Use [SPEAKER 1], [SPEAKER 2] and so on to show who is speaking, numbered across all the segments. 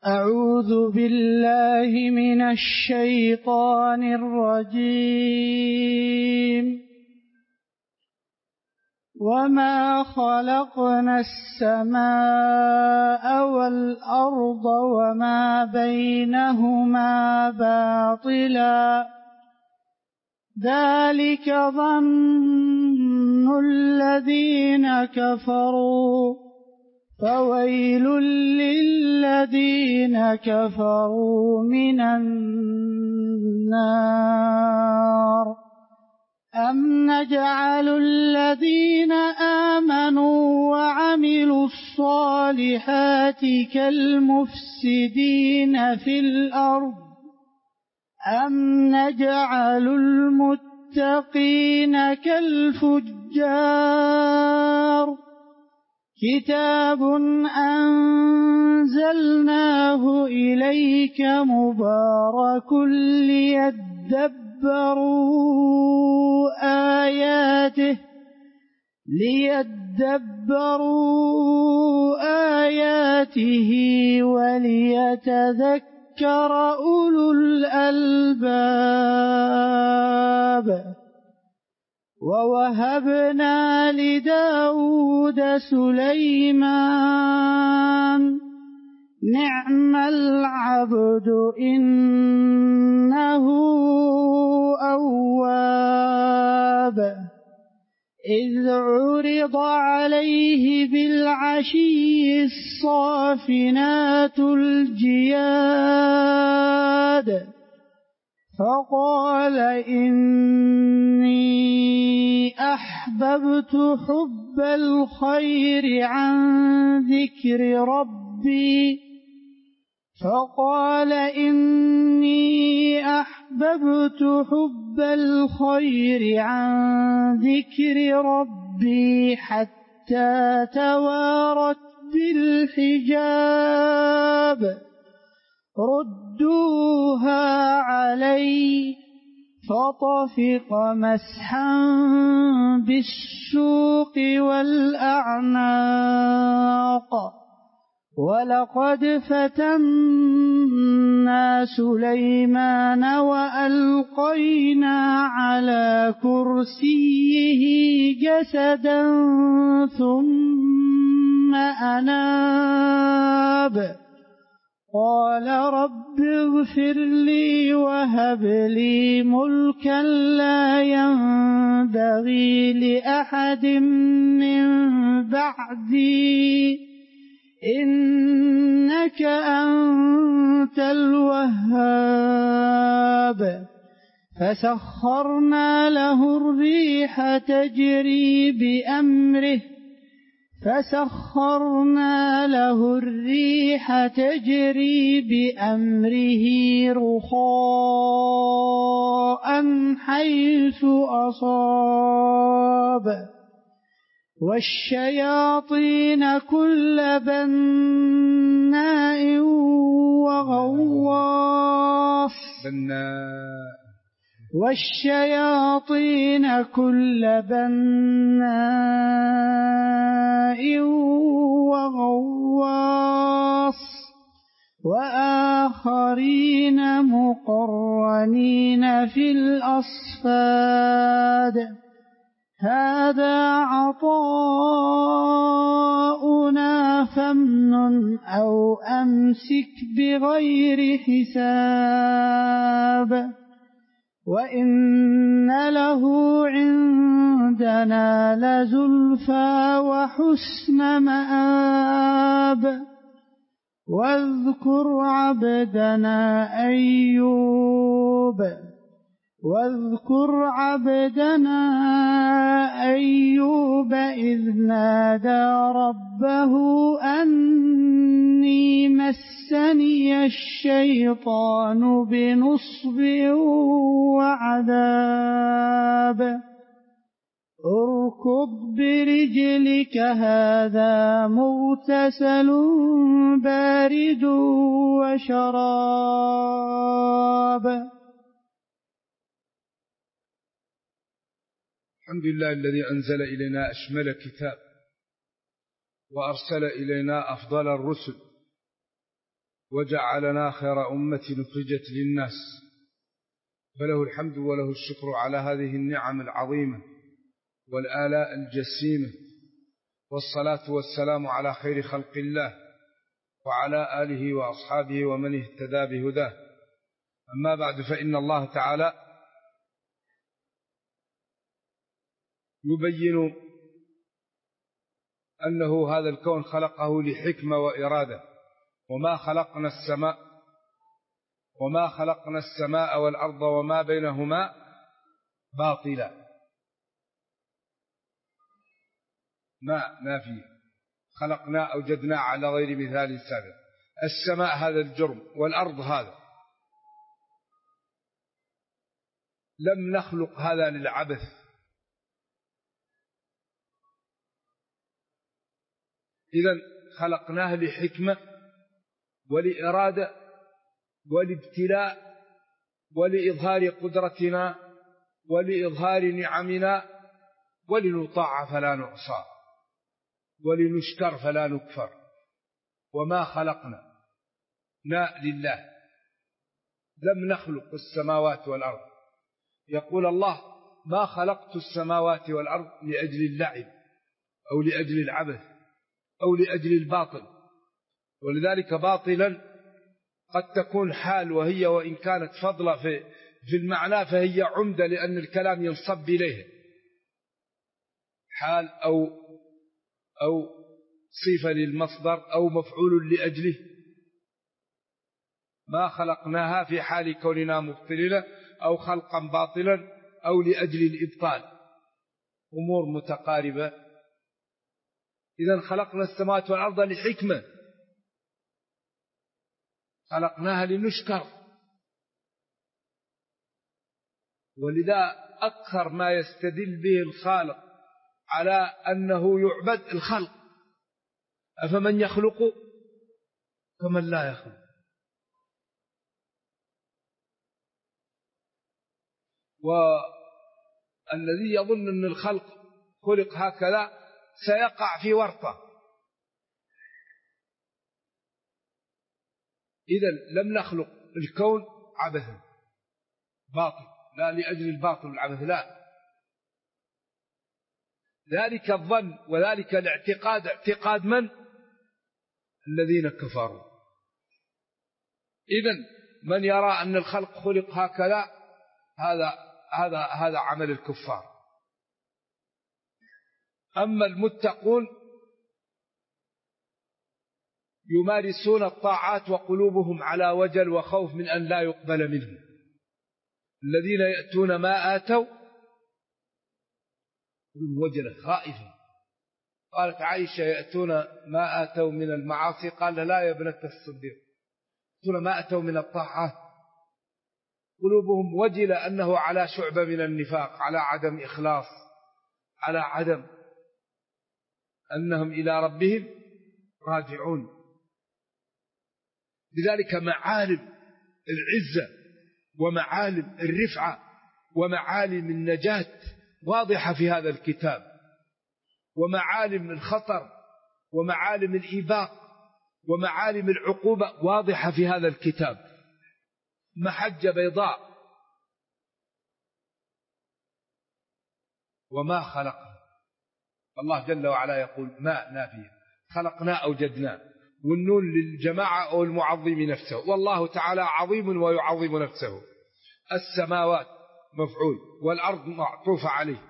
[SPEAKER 1] أعوذ بالله من الشيطان الرجيم. وما خلقنا السماء والأرض وما بينهما باطلا ذلك ظن الذين كفروا فويل للذين كفروا من النار. أم نجعل الذين آمنوا وعملوا الصالحات كالمفسدين في الأرض أم نجعل المتقين كالفجار. كتاب أنزلناه إليك مبارك ليدبروا آياته وليتذكر أولو الألباب. ووهبنا لداود سليمان نعم العبد إنه أواب. إذ عرض عليه بالعشي الصافنات الجياد فقال إني أحببت حب الخير عن ذكر ربي حتى توارت بالحجاب. ردوها علي فطفق مسحا بالسوق والأعناق. ولقد فتنا سليمان وألقينا على كرسيه جسدا ثم أناب. قال رب اغفر لي وهب لي ملكا لا ينبغي لأحد من بعدي إنك أنت الوهاب. فسخرنا له الريح تجري بأمره رخاء حيث أصاب. والشياطين كل بناء وغواص وآخرين مقرنين في الأصفاد. هذا عطاؤنا فامنن أو أمسك بغير حساب. وإن له عندنا لزلفى وحسن مآب. واذكر عبدنا أيوب إذ نادى ربه أني مسني الشيطان بنصب وعذاب. اركض برجلك هذا مغتسل بارد وشراب.
[SPEAKER 2] الحمد لله الذي أنزل إلينا أشمل كتاب وأرسل إلينا أفضل الرسل وجعلنا خير أمة أخرجت للناس، فله الحمد وله الشكر على هذه النعم العظيمة والآلاء الجسيمة، والصلاة والسلام على خير خلق الله وعلى آله وأصحابه ومن اهتدى بهداه. أما بعد، فإن الله تعالى يبين أنه هذا الكون خلقه لحكمة وإرادة، وما خلقنا السماء والأرض وما بينهما باطلا. ما نافية، خلقنا أوجدنا على غير مثال سابق. السماء هذا الجرم، والأرض هذا، لم نخلق هذا للعبث، إذن خلقناه لحكمة ولإرادة ولابتلاء ولإظهار قدرتنا ولإظهار نعمنا، ولنطاع فلا نعصى ولنشكر فلا نكفر. وما خلقنا لله، لم نخلق السماوات والأرض. يقول الله: ما خلقت السماوات والأرض لأجل اللعب أو لأجل العبث أو لأجل الباطل. ولذلك باطلا قد تكون حال، وهي وإن كانت فضلة في المعنى فهي عمدة، لأن الكلام ينصب إليه حال أو صفة للمصدر أو مفعول لأجله. ما خلقناها في حال كوننا مبطلين أو خلقا باطلا أو لأجل الإبطال، أمور متقاربة. إذن خلقنا السماوات والأرض لحكمة، خلقناها لنشكر. ولذا أكثر ما يستدل به الخالق على أنه يعبد الخلق: أفمن يخلق كمن لا يخلق. والذي يظن أن الخلق خلق هكذا سيقع في ورطة. إذن لم نخلق الكون عبثا باطل، لا لأجل الباطل والعبث، لا. ذلك الظن وذلك الاعتقاد اعتقاد من؟ الذين كفروا. إذن من يرى أن الخلق خلق هكذا، هذا عمل الكفار. أما المتقون يمارسون الطاعات وقلوبهم على وجل وخوف من أن لا يقبل منهم. الذين يأتون ما آتوا وجل خائفين. قالت عائشة: يأتون ما آتوا من المعاصي. قال: لا يا ابنة الصديق، يأتون ما آتوا من الطاعات قلوبهم وجلة أنه على شعبة من النفاق، على عدم إخلاص، على عدم أنهم إلى ربهم راجعون. لذلك معالم العزة ومعالم الرفعة ومعالم النجاة واضحة في هذا الكتاب، ومعالم الخطر ومعالم الإباق ومعالم العقوبة واضحة في هذا الكتاب، محجة بيضاء. وما خلقنا، الله جل وعلا يقول: ما نافية، خلقنا أوجدنا، والنون للجماعة أو المعظم نفسه، والله تعالى عظيم ويعظم نفسه. السماوات مفعول والأرض معطوف عليه.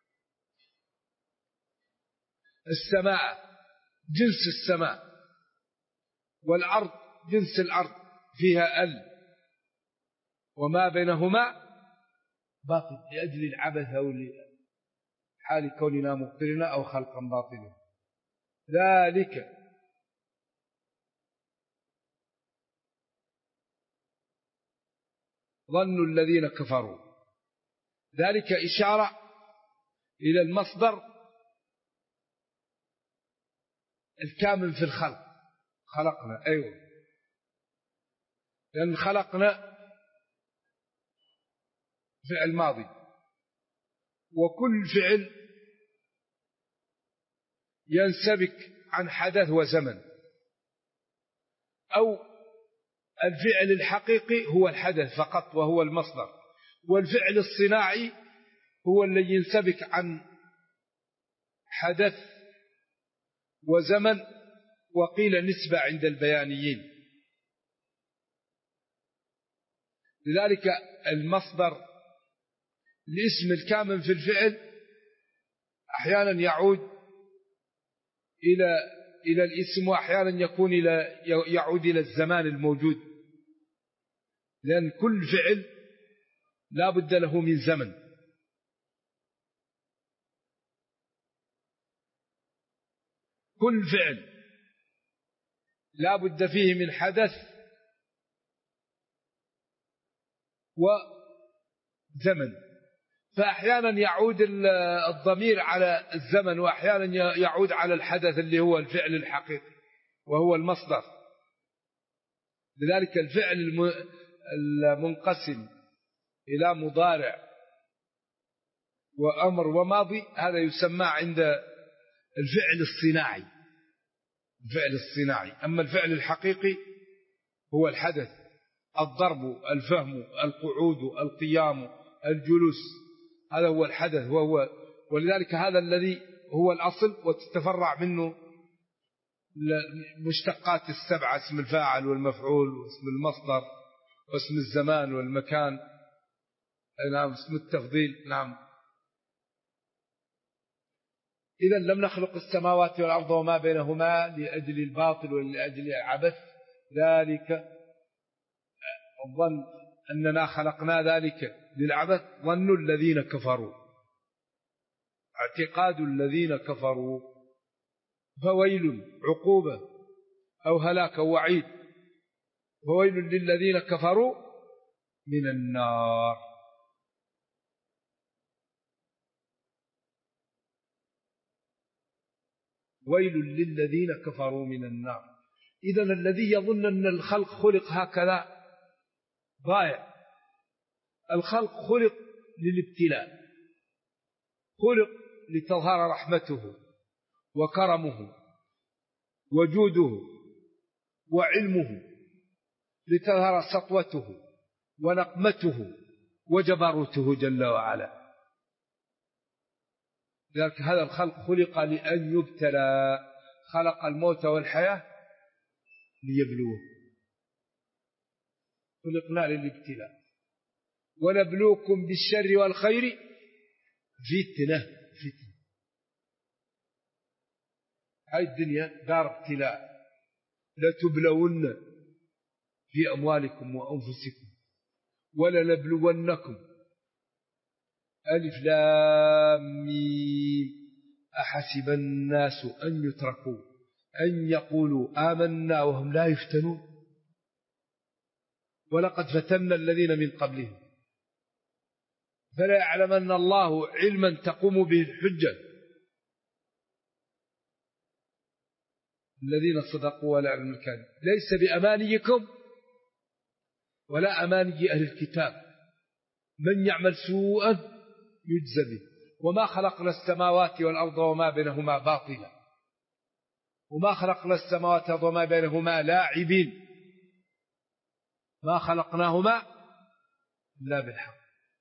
[SPEAKER 2] السماء جنس السماء، والأرض جنس الأرض، فيها وما بينهما باطل، لأجل العبث أو لحال كوننا مبطلين أو خلقا باطلا. ذلك ظن الذين كفروا. ذلك إشارة إلى المصدر الكامل في الخلق. خلقنا، أيوة، لأن خلقنا فعل ماضي، وكل فعل ينسبك عن حدث وزمن، أو الفعل الحقيقي هو الحدث فقط وهو المصدر، والفعل الصناعي هو الذي ينسبك عن حدث وزمن، وقيل نسبة عند البيانيين. لذلك المصدر الاسم الكامن في الفعل أحيانا يعود إلى الاسم، وأحيانا يعود إلى الزمان الموجود، لأن كل فعل لا بد له من زمن. كل فعل لا بد فيه من حدث وزمن، فأحيانا يعود الضمير على الزمن، وأحيانا يعود على الحدث اللي هو الفعل الحقيقي وهو المصدر. لذلك الفعل المنقسم إلى مضارع وأمر وماضي هذا يسمى عند الفعل الصناعي، الفعل الصناعي. أما الفعل الحقيقي هو الحدث، الضرب، الفهم، القعود، القيام، الجلوس، هذا هو الحدث. ولذلك هذا الذي هو الأصل، وتتفرع منه مشتقات السبعة: اسم الفاعل والمفعول واسم المصدر واسم الزمان والمكان، نعم، اسم التفضيل، نعم. إذا لم نخلق السماوات والأرض وما بينهما لأجل الباطل ولأجل العبث، ذلك الظن أننا خلقنا ذلك للعبث، ظن الذين كفروا، اعتقاد الذين كفروا. فويل عقوبة أو هلاك وعيد، فويل للذين كفروا من النار. ويل للذين كفروا من النار. إذا الذي يظن أن الخلق خلق هكذا ضائع. الخلق خلق للابتلاء، خلق لتظهر رحمته وكرمه وجوده وعلمه، لتظهر سطوته ونقمته وجبروته جل وعلا. لذلك هذا الخلق خلق لأن يبتلى، خلق الموت والحياة ليبلوه، خلقنا للابتلاء. ونبلوكم بالشر والخير فتنة. هاي الدنيا دار ابتلاء، لتبلون في أموالكم وأنفسكم ولنبلونكم. ألف لام ميم. أحسب الناس أن يتركوا أن يقولوا آمنا وهم لا يفتنون، ولقد فتنا الذين من قبلهم فلا يعلمن الله علما تقوم به الحجة. الذين صدقوا ولا يعلمون الكاذب. ليس بأمانيكم ولا أماني أهل الكتاب، من يعمل سوءا يجزى به. وما خلقنا السماوات والأرض وما بينهما باطلا، وما خلقنا السماوات والأرض وما بينهما لاعبين، ما خلقناهما إلا بالحق.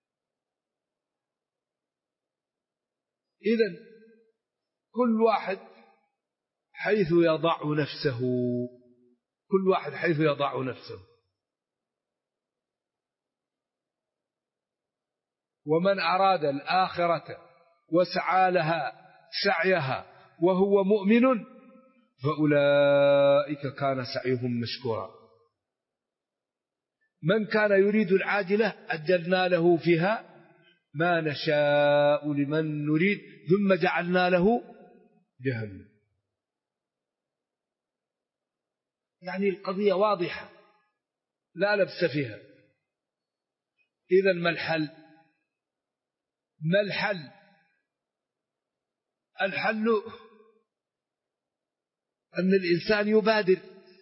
[SPEAKER 2] إذن كل واحد حيث يضع نفسه، كل واحد حيث يضع نفسه. ومن أراد الآخرة وسعى لها سعيها وهو مؤمن فأولئك كان سعيهم مشكورا. من كان يريد العاجلة أجلنا له فيها ما نشاء لمن نريد ثم جعلنا له جهنم. يعني القضية واضحة لا لبس فيها. إذن ما الحل؟ ما الحل؟ الحل أن الإنسان يبادر،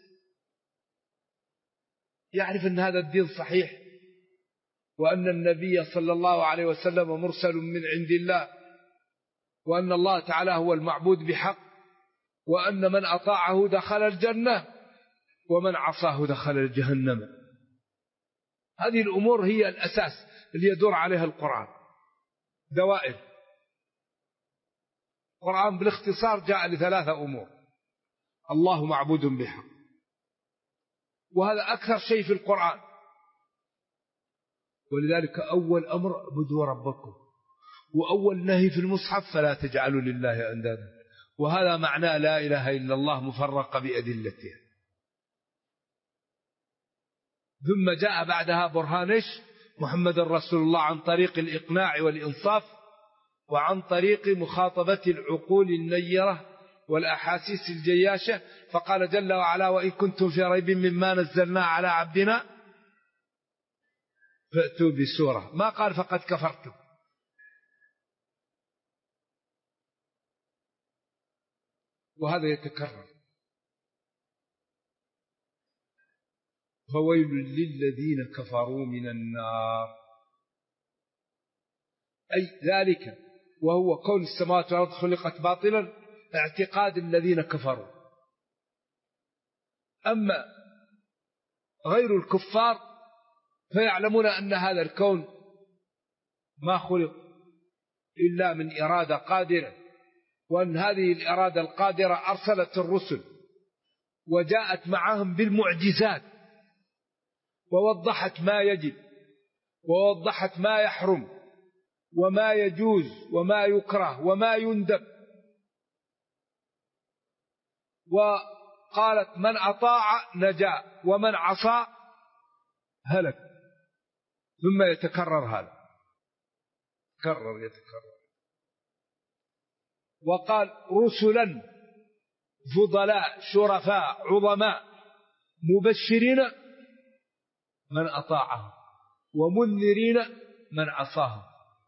[SPEAKER 2] يعرف أن هذا الدين صحيح، وأن النبي صلى الله عليه وسلم مرسل من عند الله، وأن الله تعالى هو المعبود بحق، وأن من أطاعه دخل الجنة، ومن عصاه دخل جهنم. هذه الأمور هي الأساس اللي يدور عليها القرآن، دوائر. القرآن بالاختصار جاء لثلاثة أمور: الله معبود بحق، وهذا أكثر شيء في القرآن، ولذلك أول أمر اعبدوا ربكم، وأول نهي في المصحف فلا تجعلوا لله أندادا، وهذا معنى لا إله إلا الله مفرقة بأدلتها. ثم جاء بعدها برهانش محمد رسول الله عن طريق الإقناع والإنصاف، وعن طريق مخاطبة العقول النيرة والأحاسيس الجياشة، فقال جل وعلا: وإن كنتم في ريب مما نزلنا على عبدنا فأتوا بسورة. ما قال فقد كفرتم. وهذا يتكرر: فويل للذين كفروا من النار، أي ذلك وهو كون السماوات والأرض خلقت باطلا، اعتقاد الذين كفروا. أما غير الكفار فيعلمون أن هذا الكون ما خلق إلا من إرادة قادرة، وأن هذه الإرادة القادرة أرسلت الرسل وجاءت معهم بالمعجزات، ووضحت ما يجب، ووضحت ما يحرم، وما يجوز، وما يكره، وما يندب، وقالت من أطاع نجا ومن عصى هلك. ثم يتكرر هذا، يتكرر. وقال رسلا فضلاء شرفاء عظماء مبشرين من أطاعهم ومنذرين من عصاهم.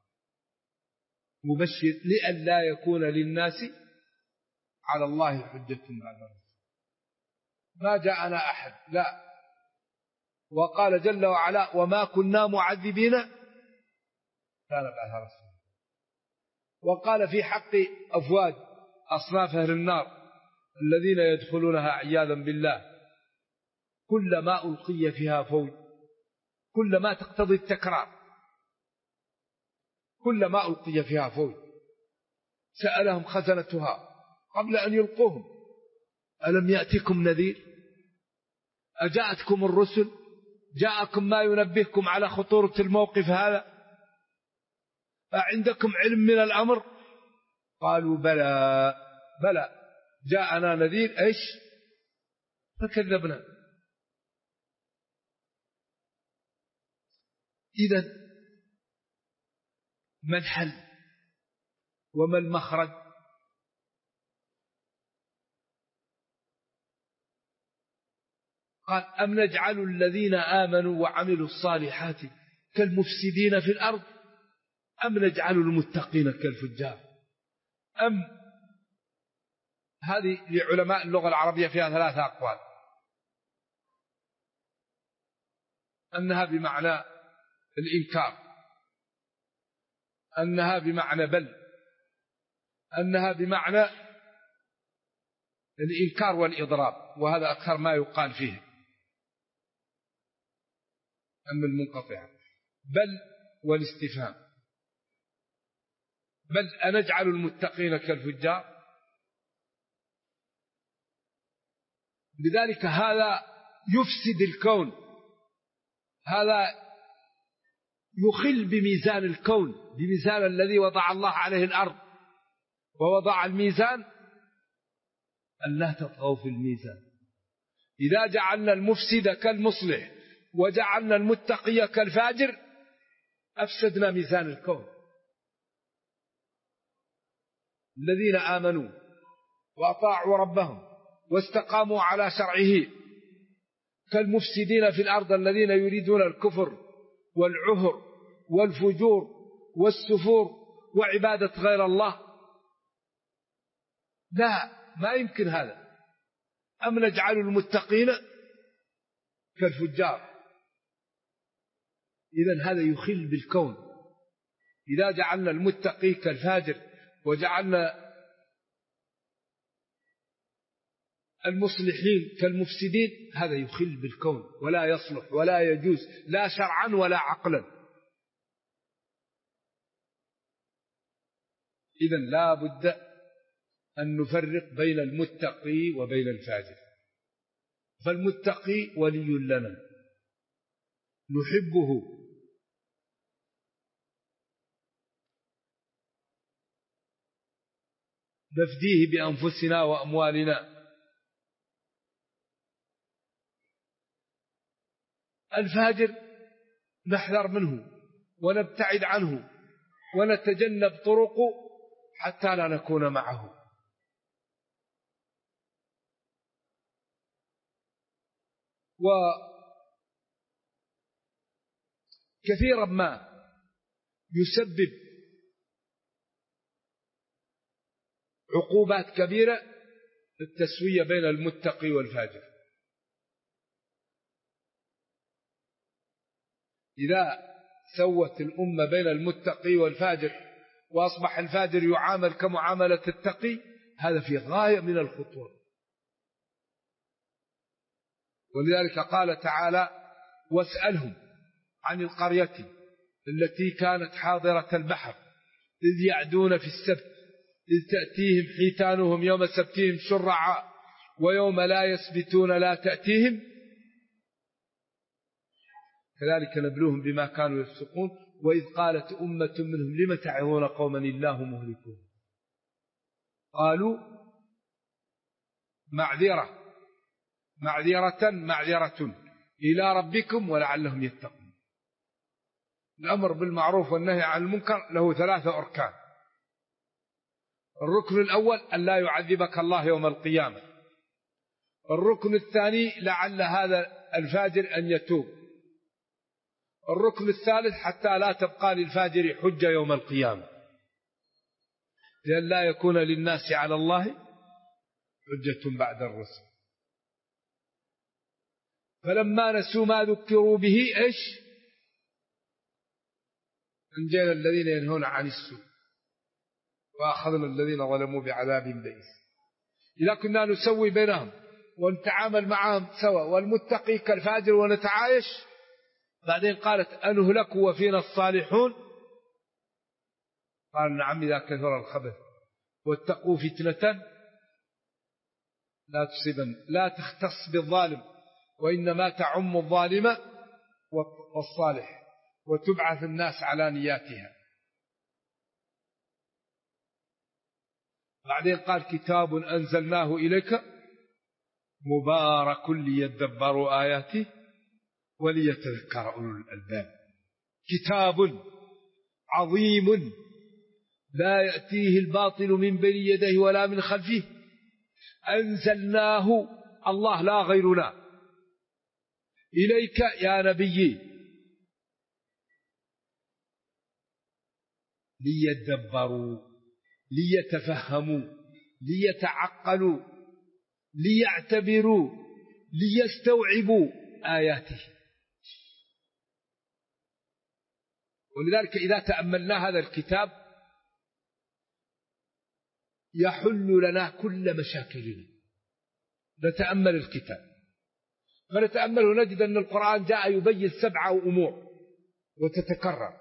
[SPEAKER 2] مبشر لئلا يكون للناس على الله حجة بعد الرسل. ما جاءنا أحد، لا. وقال جل وعلا: وما كنا معذبين كان بعد رسول. وقال في حق أفواج أصناف أهل النار الذين يدخلونها عياذا بالله: كلما ألقي فيها فوج، كلما تقتضي التكرار، كلما ألقي فيها فوج سألهم خزنتها قبل أن يلقوهم: ألم يأتكم نذير؟ أجاءتكم الرسل؟ جاءكم ما ينبهكم على خطورة الموقف هذا؟ أعندكم علم من الأمر؟ قالوا بلى جاءنا نذير إيش فكذبنا. إذن ما الحل وما المخرج؟ قال: أم نجعل الذين آمنوا وعملوا الصالحات كالمفسدين في الأرض أم نجعل المتقين كالفجار. هذه لعلماء اللغة العربية فيها ثلاثة أقوال: أنها بمعنى الإنكار، أنها بمعنى بل، أنها بمعنى الإنكار والإضراب، وهذا أكثر ما يقال فيه. أما المنقطعة بل والاستفهام: بل أنجعل المتقين كالفجار. لذلك هذا يفسد الكون، هذا يخل بميزان الكون، بميزان الذي وضع الله عليه الأرض، ووضع الميزان أن لا تطغوا في الميزان. إذا جعلنا المفسد كالمصلح وجعلنا المتقي كالفاجر أفسدنا ميزان الكون. الذين آمنوا وأطاعوا ربهم واستقاموا على شرعه كالمفسدين في الأرض الذين يريدون الكفر والعهر والفجور والسفور وعبادة غير الله. لا، ما يمكن هذا. أم نجعل المتقين كالفجار. إذن هذا يخل بالكون. إذا جعلنا المتقي كالفاجر وجعلنا المصلحين كالمفسدين، هذا يخل بالكون ولا يصلح ولا يجوز لا شرعا ولا عقلا. إذن لا بد أن نفرق بين المتقي وبين الفاجر. فالمتقي ولي لنا نحبه، نفديه بأنفسنا وأموالنا. الفاجر نحذر منه ونبتعد عنه ونتجنب طرقه حتى لا نكون معه. وكثيرا ما يسبب عقوبات كبيرة التسوية بين المتقي والفاجر. إذا سوت الأمة بين المتقي والفاجر وأصبح الفاجر يعامل كمعاملة التقي، هذا في غاية من الخطورة. ولذلك قال تعالى: واسألهم عن القرية التي كانت حاضرة البحر إذ يعدون في السبت إذ تأتيهم حيتانهم يوم سبتهم شرعا ويوم لا يسبتون لا تأتيهم كذلك نبلوهم بما كانوا يفسقون وإذ قالت أمة منهم لم تعظون قوما الله مهلكون قالوا معذرة إلى ربكم ولعلهم يتقون. الأمر بالمعروف والنهي عن المنكر له 3 أركان. الركن الأول أن لا يعذبك الله يوم القيامة. الركن الثاني لعل هذا الفاجر أن يتوب. الركن الثالث حتى لا تبقى للفاجر حجة يوم القيامة، لأن لا يكون للناس على الله حجة بعد الرسل. فلما نسوا ما ذكروا به إيش؟ أنجينا الذين ينهون عن السوء وأخذنا الذين ظلموا بعذاب بئيس. إذا كنا نسوي بينهم ونتعامل معهم سوا والمتقي كالفاجر ونتعايش، بعدين قالت أنهلك وفينا الصالحون، قال نعم إذا كثر الخبث واتقوا فتنة لا تختص بالظالم وإنما تعم الظالم والصالح وتبعث الناس على نياتها. بعدين قال كتاب أنزلناه إليك مبارك ليدبروا آياته وليتذكر أولو الألباب. كتاب عظيم لا يأتيه الباطل من بين يديه ولا من خلفه أنزلناه الله لا غيرنا إليك يا نبي ليدبروا ليتفهموا ليتعقلوا ليعتبروا ليستوعبوا آياته. ولذلك إذا تأملنا هذا الكتاب يحل لنا كل مشاكلنا. نتأمل الكتاب فنتأمل ونجد أن القرآن جاء يبين 7 أمور وتتكرر: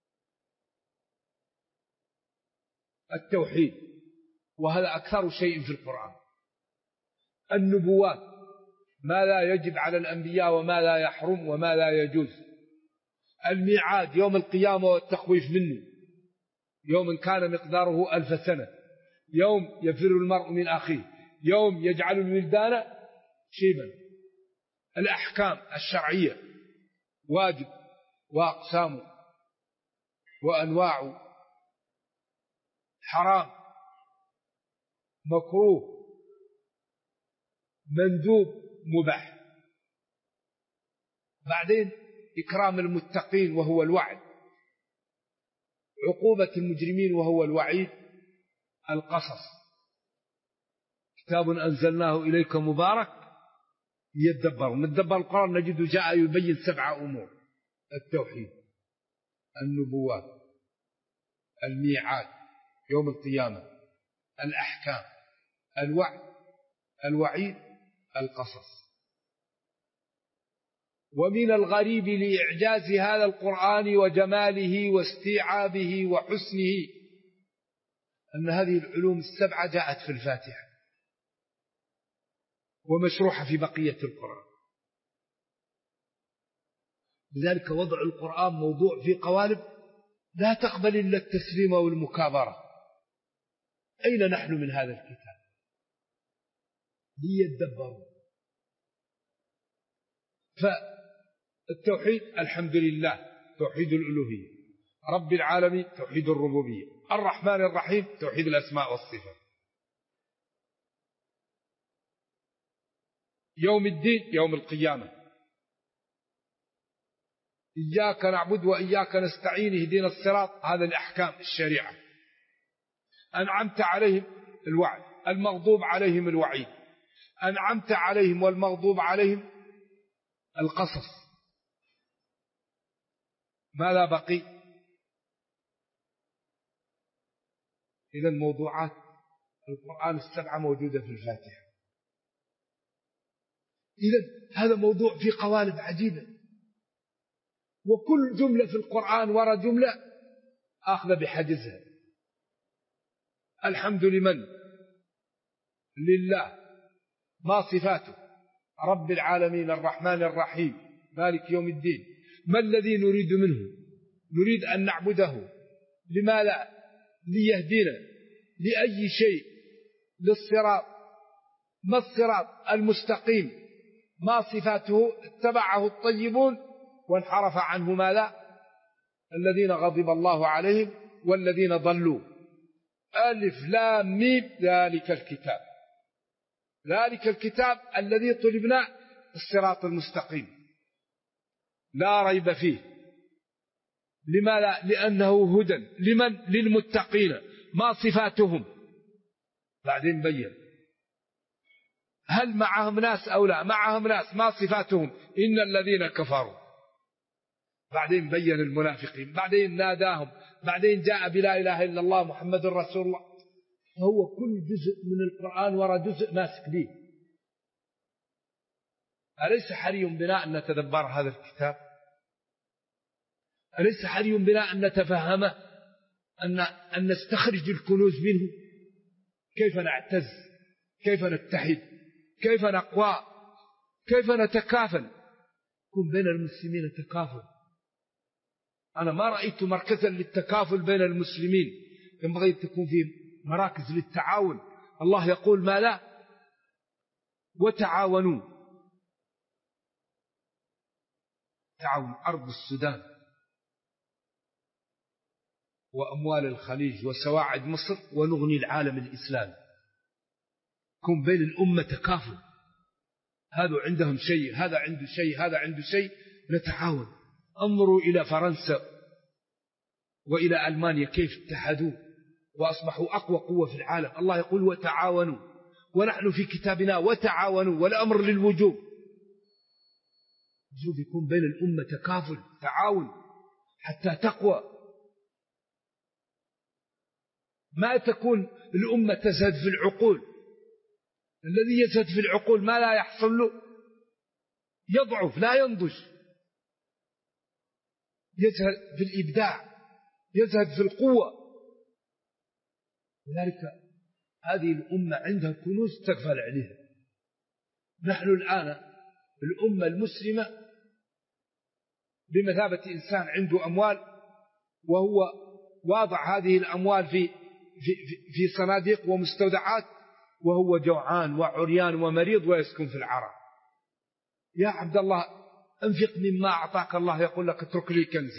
[SPEAKER 2] التوحيد وهذا أكثر شيء في القرآن، النبوات ما لا يجب على الأنبياء وما لا يحرم وما لا يجوز، الميعاد يوم القيامة والتخويف منه، يوم كان مقداره 1000 سنة، يوم يفر المرء من أخيه، يوم يجعل الولدان شيبا، الأحكام الشرعية واجب وأقسامه وأنواعه، حرام مكروه مندوب مباح. بعدين إكرام المتقين وهو الوعد، عقوبة المجرمين وهو الوعيد، القصص. كتاب أنزلناه إليك مبارك يدبر. ندبر القرآن نجد جاء يبين 7 أمور: التوحيد، النبوات، الميعاد يوم القيامة، الأحكام، الوعد، الوعيد، القصص. ومن الغريب لإعجاز هذا القرآن وجماله واستيعابه وحسنه أن هذه العلوم السبعة جاءت في الفاتحة ومشروحة في بقية القرآن. لذلك وضع القرآن موضوع في قوالب لا تقبل إلا التسليم والمكابرة. أين نحن من هذا الكتاب؟ ليدبروا. فالتوحيد الحمد لله توحيد الألوهية، رب العالمين توحيد الربوبية، الرحمن الرحيم توحيد الأسماء والصفات، يوم الدين يوم القيامة، إياك نعبد وإياك نستعين اهدنا الصراط، هذا الأحكام الشريعة. أنعمت عليهم الوعد، المغضوب عليهم الوعيد، أنعمت عليهم والمغضوب عليهم القصص. ماذا بقي؟ إذا موضوعات القرآن السبعة موجودة في الفاتحة. إذا هذا موضوع في قوالب عجيبة، وكل جملة في القرآن وراء جملة آخذ بحجزها. الحمد لمن؟ لله. ما صفاته؟ رب العالمين الرحمن الرحيم مالك يوم الدين. ما الذي نريد منه؟ نريد أن نعبده. لما لا؟ ليهدينا لأي شيء؟ للصراط. ما الصراط المستقيم؟ ما صفاته؟ اتبعه الطيبون وانحرف عنه ما لا؟ الذين غضب الله عليهم والذين ضلوا. ألف لام ميم ذلك الكتاب. ذلك الكتاب الذي طلبنا الصراط المستقيم لا ريب فيه. لما لا؟ لأنه هدى لمن؟ للمتقين. ما صفاتهم؟ بعدين بين. هل معهم ناس أو لا؟ معهم ناس. ما صفاتهم؟ إن الذين كفروا. بعدين بين المنافقين، بعدين ناداهم، بعدين جاء بلا إله إلا الله محمد رسول الله. هو كل جزء من القرآن وراء جزء ماسك به. أليس حري بنا أن نتدبر هذا الكتاب؟ أليس حري بنا أن نتفهمه، أن نستخرج الكنوز منه؟ كيف نعتز، كيف نتحد، كيف نقوى، كيف نتكافل. يكون بين المسلمين تكافل. أنا ما رأيت مركزا للتكافل بين المسلمين. ينبغي أن تكون فيه مراكز للتعاون. الله يقول ما لا؟ وتعاونوا. تعاون أرض السودان وأموال الخليج وسواعد مصر ونغني العالم الإسلامي. يكون بين الأمة تكافل. هذا عندهم شيء، هذا عنده شيء، هذا عنده شيء، نتعاون. انظروا إلى فرنسا وإلى ألمانيا كيف اتحدوا وأصبحوا أقوى قوة في العالم. الله يقول وتعاونوا، ونحن في كتابنا وتعاونوا والأمر للوجوب. يجب يكون بين الأمة تكافل تعاون حتى تقوى. ما تكون الأمة تزهد في العقول. الذي يزهد في العقول ما لا يحصل له؟ يضعف لا ينضج. يزهد في الإبداع، يزهد في القوة. لذلك هذه الأمة عندها كنوز تغفل عليها. نحن الآن الأمة المسلمة بمثابة إنسان عنده أموال وهو واضع هذه الأموال في صناديق ومستودعات، وهو جوعان وعريان ومريض ويسكن في العراء. يا عبد الله انفق مما أعطاك الله، يقول لك اترك لي كنزي.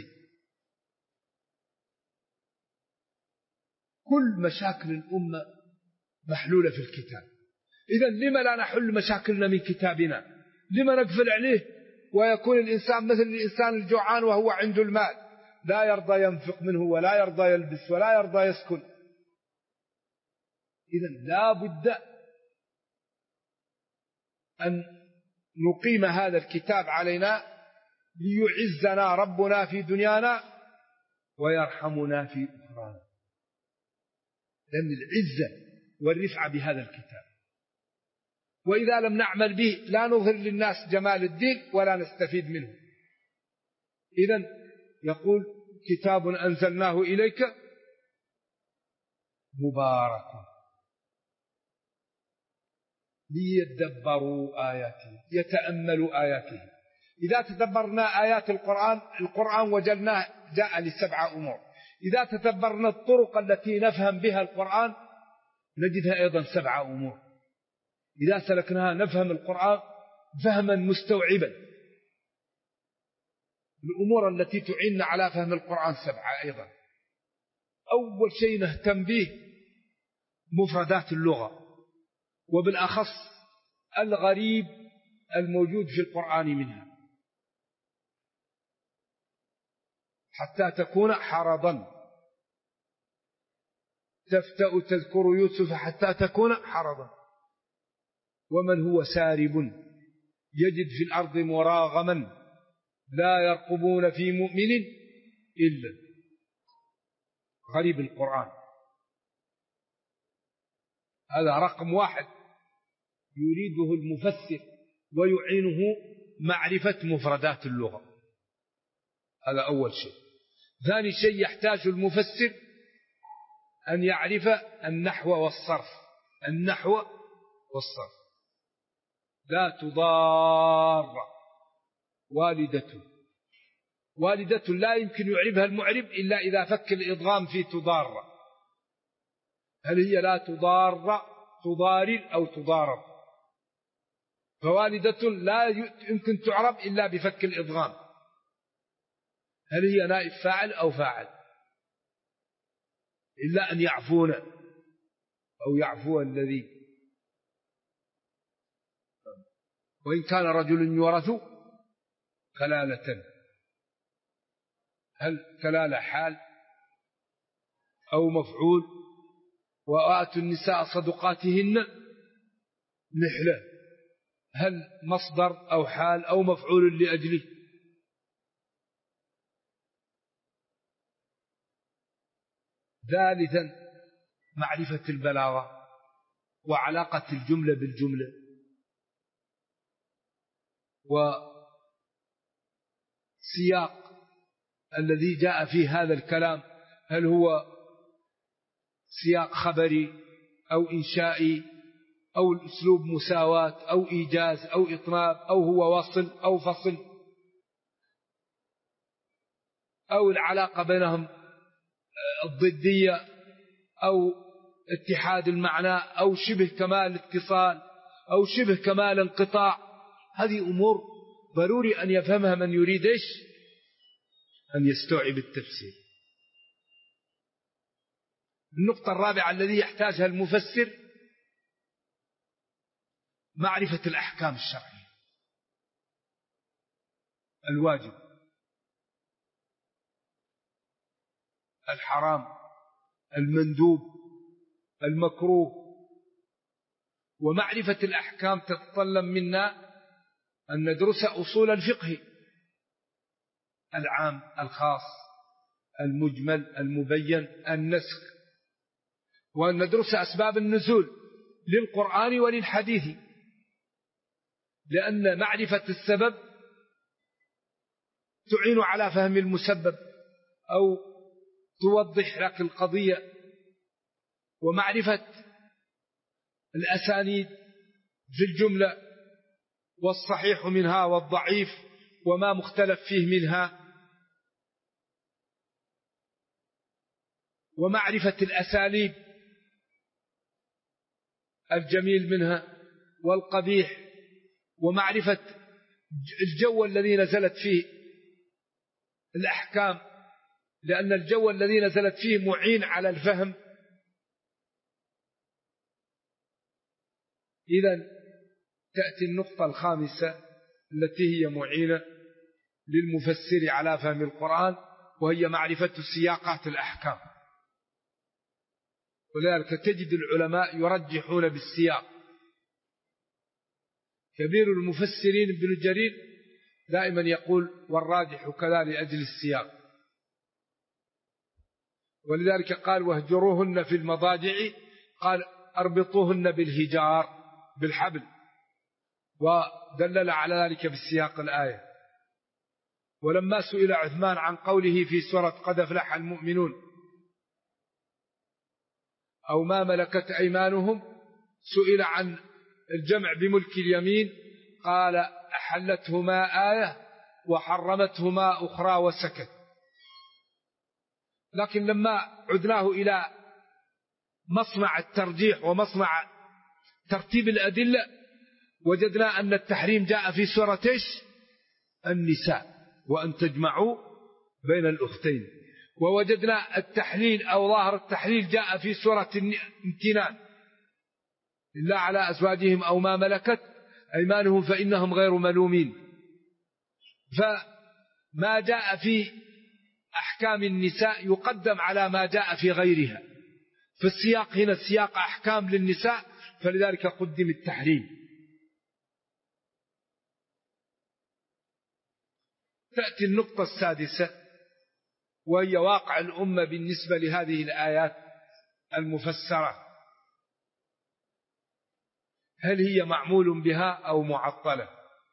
[SPEAKER 2] كل مشاكل الأمة محلولة في الكتاب. إذن لما لا نحل مشاكلنا من كتابنا؟ لما نقفل عليه ويكون الإنسان مثل الإنسان الجوعان وهو عنده المال، لا يرضى ينفق منه ولا يرضى يلبس ولا يرضى يسكن. إذن لا بد أن نقيم هذا الكتاب علينا ليعزنا ربنا في دنيانا ويرحمنا في أخرانا. لأن العزة والرفعة بهذا الكتاب. وإذا لم نعمل به لا نظهر للناس جمال الدين ولا نستفيد منه. إذن يقول كتاب أنزلناه إليك مبارك ليدبروا آياته يتأملوا آياته. إذا تدبرنا آيات القرآن وجدناه جاء ل7 أمور. إذا تدبرنا الطرق التي نفهم بها القرآن نجدها أيضا 7 أمور. إذا سلكناها نفهم القرآن فهما مستوعبا. الأمور التي تعيننا على فهم القرآن 7 أيضا. أول شيء نهتم به مفردات اللغة، وبالأخص الغريب الموجود في القرآن منها، حتى تكون حرضا. تفتأ تذكر يوسف حتى تكون حرضا. ومن هو سارب يجد في الأرض مراغما لا يرقبون في مؤمن إلا. غريب القرآن هذا رقم 1 يريده المفسر ويعينه معرفة مفردات اللغة. هذا أول شيء. ثاني شيء يحتاج المفسر أن يعرف النحو والصرف. النحو والصرف. لا تضار والدة لا يمكن يعرفها المعرب إلا إذا فك الإضغام في تضار. هل هي لا تضار تضارر أو تضارر؟ فوالدة لا يمكن تعرب إلا بفك الإضغام. هل هي نائب فاعل أو فاعل؟ إلا أن يعفون أو يعفو الذي. وإن كان رجل يورث كلالة، هل كلالة حال أو مفعول؟ وآتوا النساء صدقاتهن نحلة، هل مصدر أو حال أو مفعول لأجله؟ ثالثا معرفة البلاغة وعلاقة الجملة بالجملة، وسياق الذي جاء فيه هذا الكلام، هل هو سياق خبري أو إنشائي أو الأسلوب مساواة أو إيجاز أو إطناب أو هو وصل أو فصل أو العلاقة بينهم الضدية أو اتحاد المعنى أو شبه كمال اتصال أو شبه كمال انقطاع. هذه أمور ضروري أن يفهمها من يريد أن يستوعب التفسير. النقطة الرابعة الذي يحتاجها المفسر معرفة الأحكام الشرعية، الواجب، الحرام، المندوب، المكروه. ومعرفة الأحكام تتطلب منا أن ندرس أصول الفقه، العام، الخاص، المجمل، المبين، النسخ، وأن ندرس أسباب النزول للقرآن وللحديث، لأن معرفة السبب تعين على فهم المسبب أو توضح لك القضية. ومعرفة الأسانيد في الجملة والصحيح منها والضعيف وما مختلف فيه منها، ومعرفة الأساليب الجميل منها والقبيح، ومعرفة الجو الذي نزلت فيه الأحكام، لأن الجو الذي نزلت فيه معين على الفهم. إذن تأتي النقطة الخامسة التي هي معينة للمفسر على فهم القرآن، وهي معرفة سياقات الأحكام. ولذلك تجد العلماء يرجحون بالسياق. كبير المفسرين ابن جرير دائما يقول والراجح كذا لأجل السياق. ولذلك قال واهجروهن في المضاجع، قال اربطوهن بالهجار بالحبل ودلل على ذلك بالسياق الآية. ولما سئل عثمان عن قوله في سورة قد أفلح المؤمنون أو ما ملكت أيمانهم، سئل عن الجمع بملك اليمين قال أحلتهما آية وحرمتهما أخرى وسكت. لكن لما عدناه إلى مصنع الترجيح ومصنع ترتيب الأدلة وجدنا أن التحريم جاء في سورة النساء وأن تجمعوا بين الأختين، ووجدنا التحليل أو ظاهر التحليل جاء في سورة الامتنان إلا على أزواجهم أو ما ملكت أيمانهم فإنهم غير ملومين. فما جاء في أحكام النساء يقدم على ما جاء في غيرها، فالسياق هنا سياق أحكام للنساء فلذلك قدم التحريم. تأتي النقطة السادسة وهي واقع الأمة بالنسبة لهذه الآيات المفسرة، هل هي معمول بها أو معطلة؟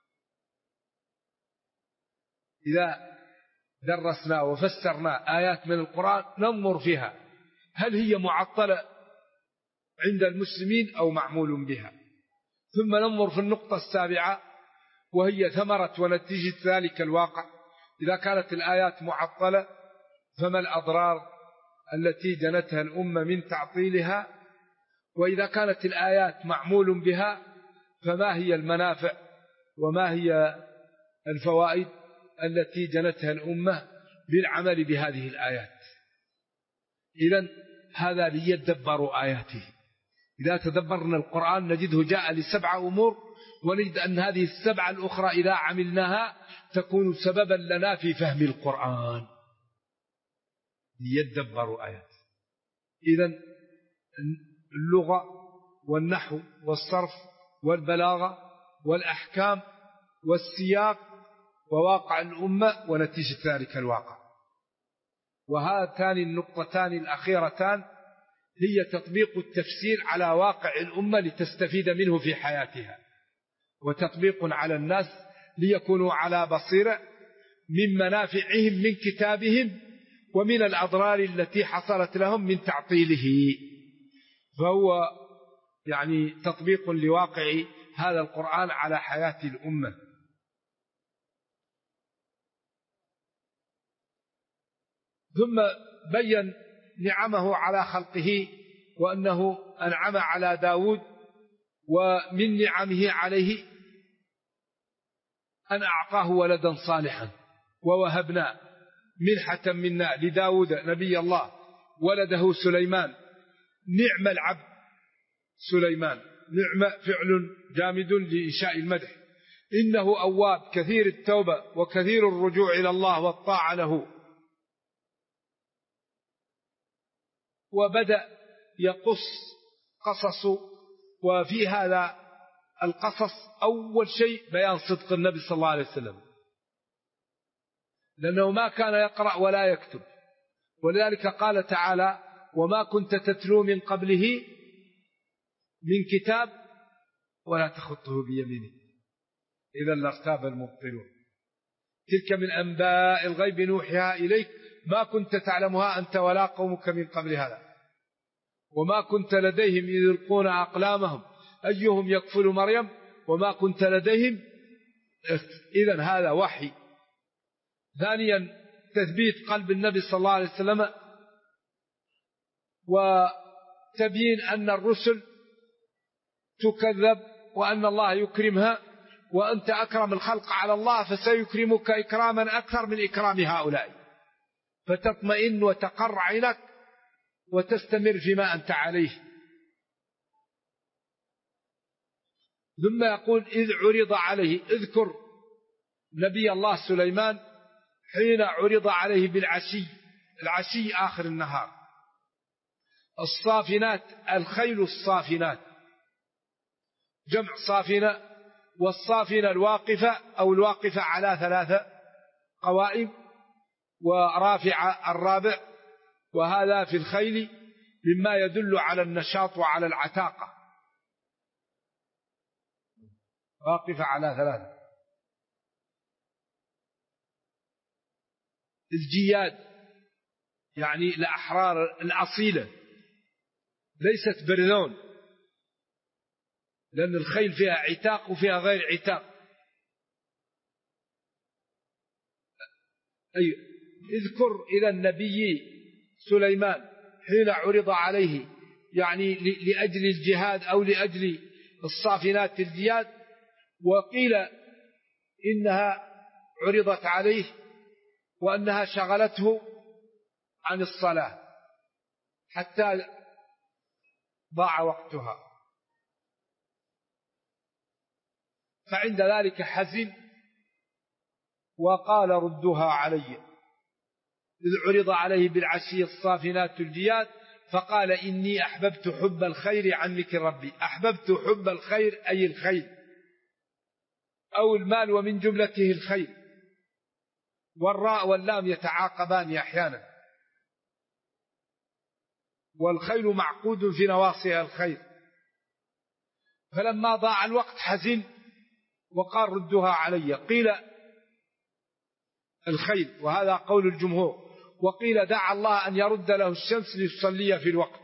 [SPEAKER 2] إذا درسنا وفسرنا آيات من القرآن ننظر فيها هل هي معطلة عند المسلمين أو معمول بها. ثم ننظر في النقطة السابعة وهي ثمرة ونتيجة ذلك الواقع. إذا كانت الآيات معطلة فما الأضرار التي جنتها الأمة من تعطيلها؟ وإذا كانت الآيات معمول بها فما هي المنافع وما هي الفوائد التي جنتها الأمة بالعمل بهذه الآيات؟ إذن هذا ليدبروا آياته. إذا تدبرنا القرآن نجده جاء ل7 أمور، ونجد أن هذه ال7 الأخرى إذا عملناها تكون سببا لنا في فهم القرآن ليدبروا آياته. إذن اللغة والنحو والصرف والبلاغة والأحكام والسياق وواقع الأمة ونتيجة ذلك الواقع. وهاتان النقطتان الأخيرتان هي تطبيق التفسير على واقع الأمة لتستفيد منه في حياتها، وتطبيق على الناس ليكونوا على بصيرة من منافعهم من كتابهم ومن الأضرار التي حصلت لهم من تعطيله. فهو يعني تطبيق لواقع هذا القرآن على حياة الأمة. ثم بين نعمه على خلقه وأنه أنعم على داود، ومن نعمه عليه أن أعطاه ولدا صالحا، ووهبنا منحة منا لداود نبي الله ولده سليمان. نعم العبد سليمان، نعم فعل جامد لإنشاء المدح. إنه أواب كثير التوبة وكثير الرجوع إلى الله والطاعة له. وبدأ يقص قصص، وفي هذا القصص أول شيء بيان صدق النبي صلى الله عليه وسلم، لأنه ما كان يقرأ ولا يكتب، ولذلك قال تعالى وما كنت تتلو من قبله من كتاب ولا تخطه بيمينه إذا لارتاب المبطلون. تلك من أنباء الغيب نوحيها إليك ما كنت تعلمها أنت ولا قومك من قبل هذا وما كنت لديهم إذ يلقون أقلامهم أيهم يكفل مريم وما كنت لديهم. إذن هذا وحي. ثانيا تثبيت قلب النبي صلى الله عليه وسلم، وتبيين أن الرسل تكذب وأن الله يكرمها، وأنت أكرم الخلق على الله فسيكرمك إكراما أكثر من إكرام هؤلاء، فتطمئن وتقر عينك وتستمر فيما أنت عليه. ثم يقول إذ عرض عليه، اذكر نبي الله سليمان حين عرض عليه بالعشي، العشي آخر النهار، الصافنات الخيل الصافنات جمع صافنة، والصافنة الواقفة أو الواقفة على 3 قوائم، ورافع الرابع، وهذا في الخيل مما يدل على النشاط وعلى العتاقة. واقفة على 3. الجياد يعني الأحرار الأصيلة، ليست برذون، لأن الخيل فيها عتاق وفيها غير عتاق. أي اذكر إلى النبي سليمان حين عرض عليه يعني لأجل الجهاد أو لأجل الصافنات الجياد، وقيل إنها عرضت عليه وأنها شغلته عن الصلاة حتى ضاع وقتها، فعند ذلك حزن وقال ردها علي، إذ عرض عليه بالعشي الصافنات الجياد فقال إني أحببت حب الخير عن ذكر ربي. أحببت حب الخير أي الخير أو المال، ومن جملته الخير، والراء واللام يتعاقبان أحيانا، والخيل معقود في نواصيها الخير. فلما ضاع الوقت حزن وقال ردها علي. قيل الخيل، وهذا قول الجمهور، وقيل دعا الله أن يرد له الشمس ليصلي في الوقت.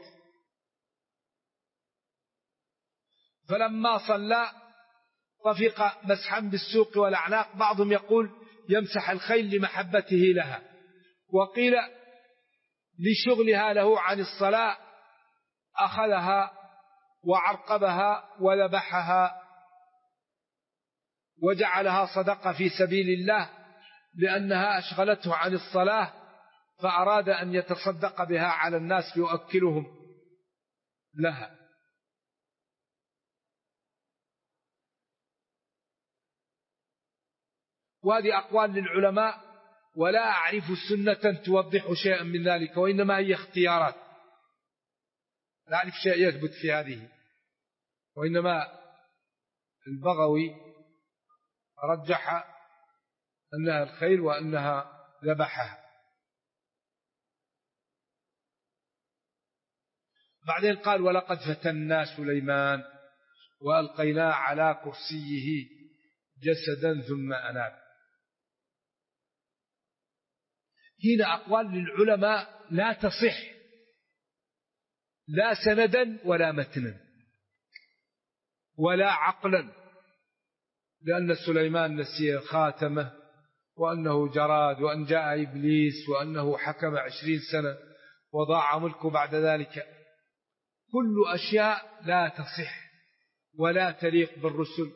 [SPEAKER 2] فلما صلى طفق مسحا بالسوق والأعناق، بعضهم يقول يمسح الخيل لمحبته لها، وقيل لشغلها له عن الصلاة أخذها وعرقبها وذبحها وجعلها صدقة في سبيل الله، لأنها أشغلته عن الصلاة فأراد أن يتصدق بها على الناس ليؤكلهم لها. وهذه أقوال للعلماء، ولا أعرف سنة توضح شيئا من ذلك، وإنما هي اختيارات، لا أعرف شيء يثبت في هذه، وإنما البغوي رجح أنها الخيل وأنها ذبحها. بعدين قال ولقد فتنا سليمان وألقينا على كرسيه جسدا ثم أناب. هنا أقوال للعلماء لا تصح لا سندا ولا متنا ولا عقلا، لأن سليمان نسي خاتمه، وأنه جراد، وأن جاء إبليس، وأنه حكم 20 سنة وضاع ملكه بعد ذلك. كل أشياء لا تصح ولا تليق بالرسل.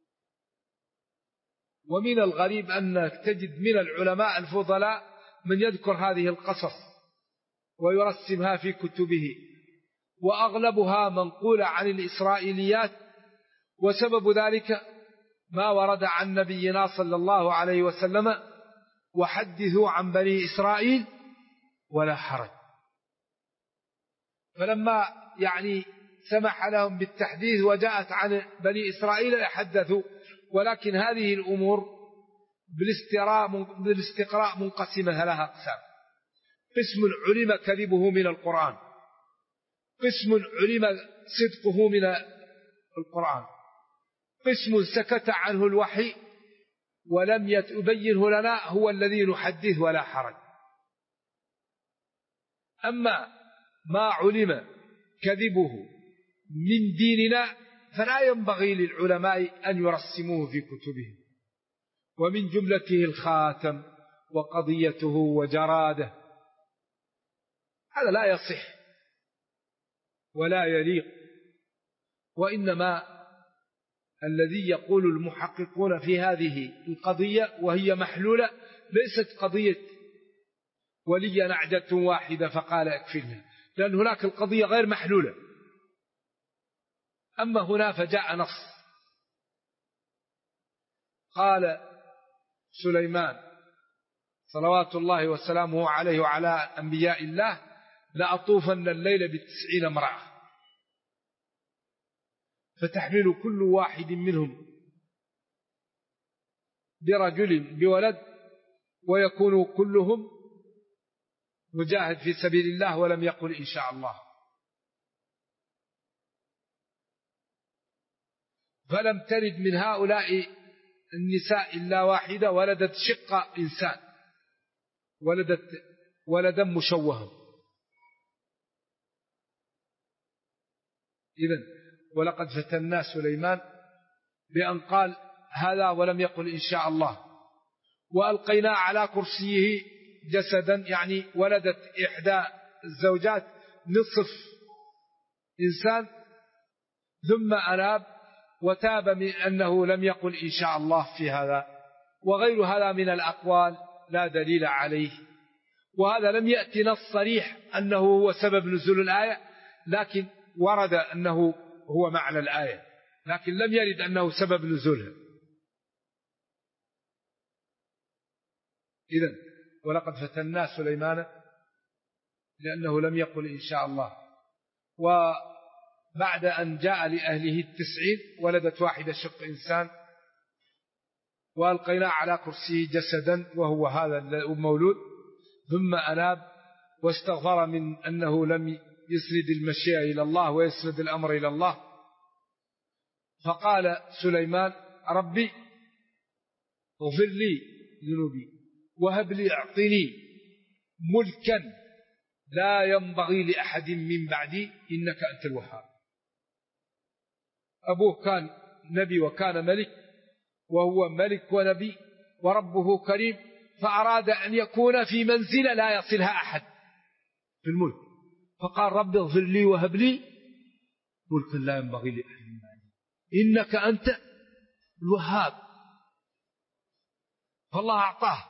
[SPEAKER 2] ومن الغريب أنك تجد من العلماء الفضلاء من يذكر هذه القصص ويرسمها في كتبه، وأغلبها منقولة عن الإسرائيليات، وسبب ذلك ما ورد عن نبينا صلى الله عليه وسلم وحدثوا عن بني إسرائيل ولا حرج. فلما سمح لهم بالتحديث وجاءت عن بني إسرائيل يحدثوا، ولكن هذه الأمور بالاستقراء منقسمة لها أقسام: قسم علم كذبه من القرآن، قسم علم صدقه من القرآن، قسم سكت عنه الوحي ولم يبينه لنا، هو الذي نحدث ولا حرج. أما ما علم كذبه من ديننا فلا ينبغي للعلماء أن يرسموه في كتبهم، ومن جملته الخاتم وقضيته وجراده. هذا لا يصح ولا يليق، وإنما الذي يقول المحققون في هذه القضية وهي محلولة ليست قضية ولي نعجة واحدة فقال اكفرنا، لأن هناك القضية غير محلولة. أما هنا فجاء نص قال سليمان صلوات الله وسلامه عليه وعلى أنبياء الله: لأطوفن الليل ب90 امرأة، فتحمل كل واحد منهم برجل بولد، ويكون كلهم مجاهد في سبيل الله، ولم يقل إن شاء الله. فلم تلد من هؤلاء النساء إلا واحدة ولدت شق إنسان، ولدت ولدا مشوها. إذن ولقد فتنا سليمان بأن قال هذا ولم يقل إن شاء الله. وألقينا على كرسيه جسدا، يعني ولدت إحدى الزوجات نصف إنسان ثم أناب وتاب من أنه لم يقل إن شاء الله في هذا. وغير هذا من الأقوال لا دليل عليه. وهذا لم يأتي نص صريح أنه هو سبب نزول الآية، لكن ورد أنه هو معنى الآية، لكن لم يرد أنه سبب نزولها. إذن ولقد فتنا سليمان لأنه لم يقل إن شاء الله. وبعد أن جاء لأهله 90 ولدت واحدة شق إنسان، وألقينا على كرسيه جسدا وهو هذا المولود، ثم أناب واستغفر من أنه لم يسند المشيئة إلى الله ويسند الأمر إلى الله. فقال سليمان ربي اغفر لي ذنوبي وهب لي اعطني ملكا لا ينبغي لأحد من بعدي إنك أنت الوهاب. أبوه كان نبي وكان ملك، وهو ملك ونبي وربه كريم، فأراد أن يكون في منزلة لا يصلها أحد في الملك، فقال رب اغفر لي وهب لي ملكا لا ينبغي لأحد من بعدي إنك أنت الوهاب. فالله أعطاه.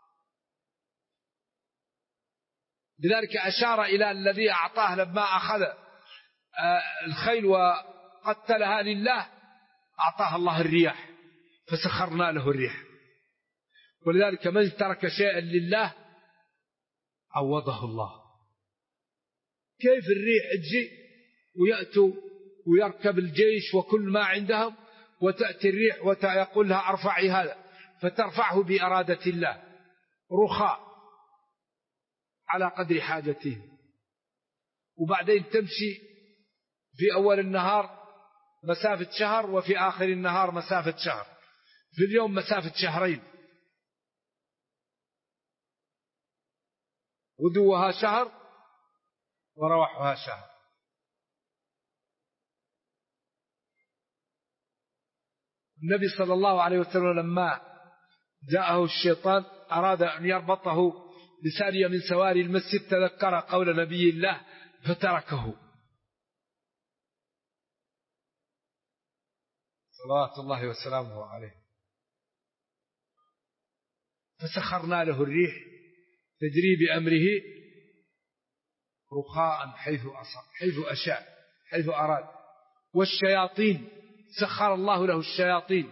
[SPEAKER 2] لذلك أشار إلى الذي أعطاه لما أخذ الخيل وقتلها لله، أعطاه الله الرياح فسخرنا له الريح. ولذلك من ترك شيئا لله عوضه الله. كيف الريح تجي ويأتوا ويركب الجيش وكل ما عندهم، وتأتي الريح ويقول لها ارفعي هذا فترفعه بإرادة الله رخاء على قدر حاجته، وبعدين تمشي في أول النهار مسافة شهر وفي آخر النهار مسافة شهر، في اليوم مسافة شهرين، غدوها شهر وروحها شهر. النبي صلى الله عليه وسلم لما جاءه الشيطان أراد أن يربطه بسارية من سواري المسجد تذكر قول نبي الله فتركه صلوات الله وسلامه عليه. فسخرنا له الريح تجري بأمره رخاء حيث أشاء حيث أراد. والشياطين سخر الله له الشياطين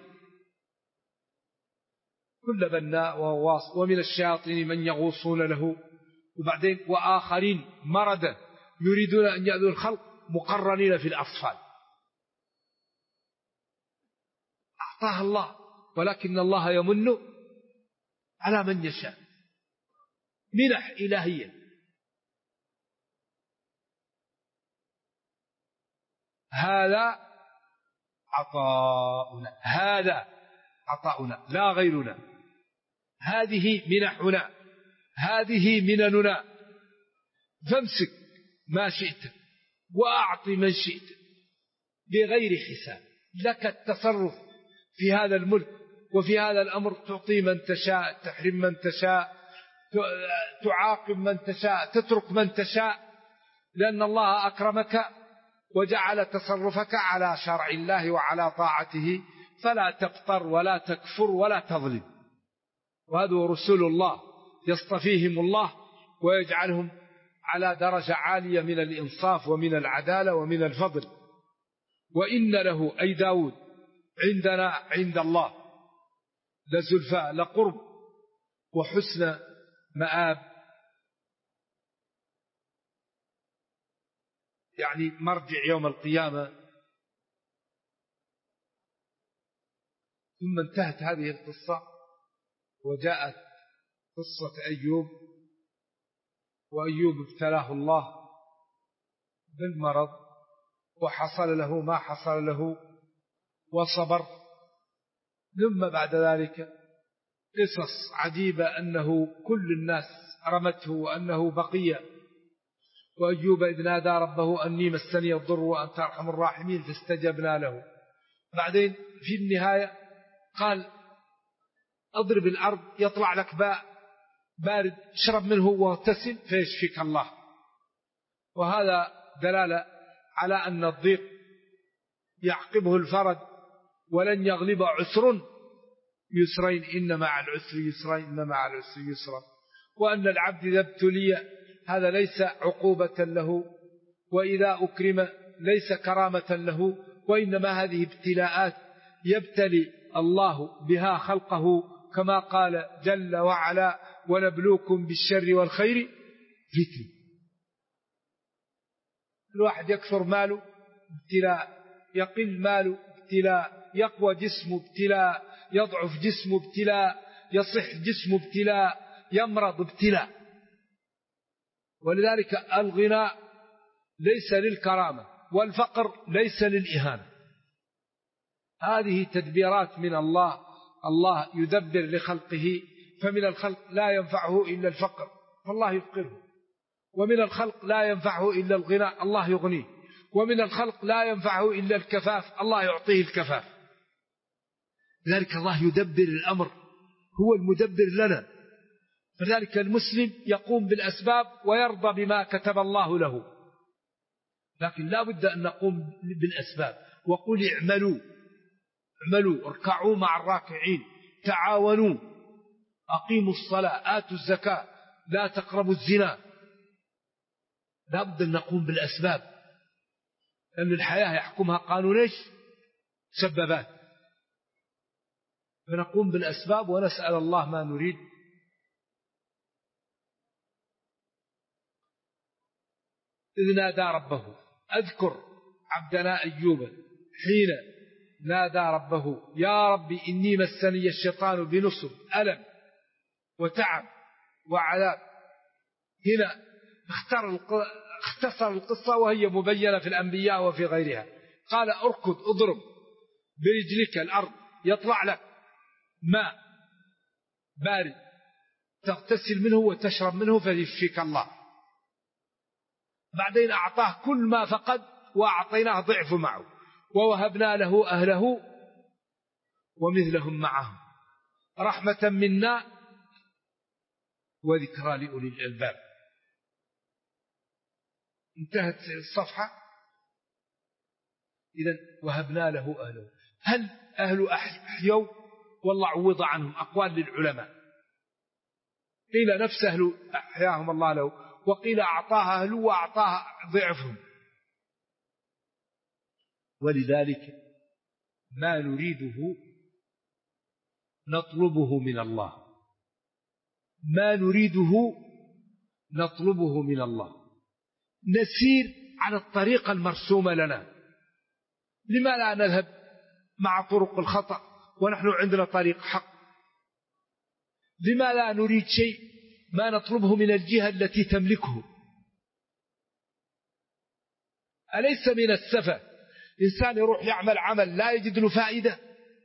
[SPEAKER 2] كل بناء وغواص، ومن الشياطين من يغوصون له، وبعدين وآخرين مردا يريدون أن يأذوا الخلق مقرنين في الأصفاد. أعطاها الله، ولكن الله يمن على من يشاء، منح إلهية. هذا عطاؤنا، هذا عطاؤنا لا غيرنا، هذه منحنا، هذه منننا. فامسك ما شئت وأعط من شئت بغير حساب. لك التصرف في هذا الملك وفي هذا الأمر، تعطي من تشاء، تحرم من تشاء، تعاقب من تشاء، تترك من تشاء، لأن الله أكرمك وجعل تصرفك على شرع الله وعلى طاعته، فلا تقطر ولا تكفر ولا تظلم. وهذا رسول الله يصطفيهم الله ويجعلهم على درجة عالية من الإنصاف ومن العدالة ومن الفضل. وإن له أي داود عندنا عند الله لزلفى لقرب وحسن مآب، يعني مرجع يوم القيامة. ثم انتهت هذه القصة وجاءت قصة أيوب. وأيوب ابتلاه الله بالمرض وحصل له ما حصل له، وصبر. ثم بعد ذلك قصص عجيبة أنه كل الناس رمته وأنه بقي، وأيوب إذ نادى ربه أني مسني الضر وأنت أرحم الراحمين فاستجبنا له. بعدين في النهاية قال اضرب الأرض يطلع لك بارد اشرب منه واغتسل فيشفيك الله. وهذا دلالة على أن الضيق يعقبه الفرج، ولن يغلب عسر يسرين إن مع العسر يسرين إن مع العسر يسرا. وأن العبد إذا ابتلي هذا ليس عقوبة له، وإذا أكرم ليس كرامة له، وإنما هذه ابتلاءات يبتلي الله بها خلقه، كما قال جل وعلا ونبلوكم بالشر والخير فتنة. الواحد يكثر ماله ابتلاء، يقل ماله ابتلاء، يقوى جسمه ابتلاء، يضعف جسمه ابتلاء، يصح جسمه ابتلاء، يمرض ابتلاء. ولذلك الغناء ليس للكرامة، والفقر ليس للإهانة. هذه تدبيرات من الله، الله يدبر لخلقه. فمن الخلق لا ينفعه إلا الفقر فالله يفقره، ومن الخلق لا ينفعه إلا الغنى الله يغنيه، ومن الخلق لا ينفعه إلا الكفاف الله يعطيه الكفاف. لذلك الله يدبر الأمر، هو المدبر لنا. فذلك المسلم يقوم بالأسباب ويرضى بما كتب الله له، لكن لا بد أن نقوم بالأسباب. وقل اعملوا اركعوا مع الراكعين، تعاونوا، أقيموا الصلاة، آتوا الزكاة، لا تقربوا الزنا. لا بد أن نقوم بالأسباب، لأن الحياة يحكمها قانون ايش؟ سببات. فنقوم بالأسباب ونسأل الله ما نريد. إذ نادى ربه، أذكر عبدنا أيوب حين نادى ربه يا ربي إني مسني الشيطان بنصب ألم وتعب وعذاب. هنا اختصر القصة وهي مبينة في الأنبياء وفي غيرها. قال اركض اضرب برجلك الأرض يطلع لك ماء بارد تغتسل منه وتشرب منه فيشفيك الله. بعدين أعطاه كل ما فقد وأعطيناه ضعف معه، ووهبنا له أهله ومثلهم معهم رحمة منا وذكرى لأولي الألباب. انتهت الصفحة. إذن وهبنا له أهله. هل أهل أحيوا والله عوض عنهم؟ أقوال للعلماء، قيل نفس أهل أحياهم الله له، وقيل أعطاها أهله وأعطاها ضعفهم. ولذلك ما نريده نطلبه من الله، ما نريده نطلبه من الله. نسير على الطريقة المرسومة لنا. لما لا نذهب مع طرق الخطأ ونحن عندنا طريق حق؟ لما لا نريد شيء ما نطلبه من الجهة التي تملكه؟ أليس من السفة إنسان يروح يعمل عمل لا يجد له فائدة؟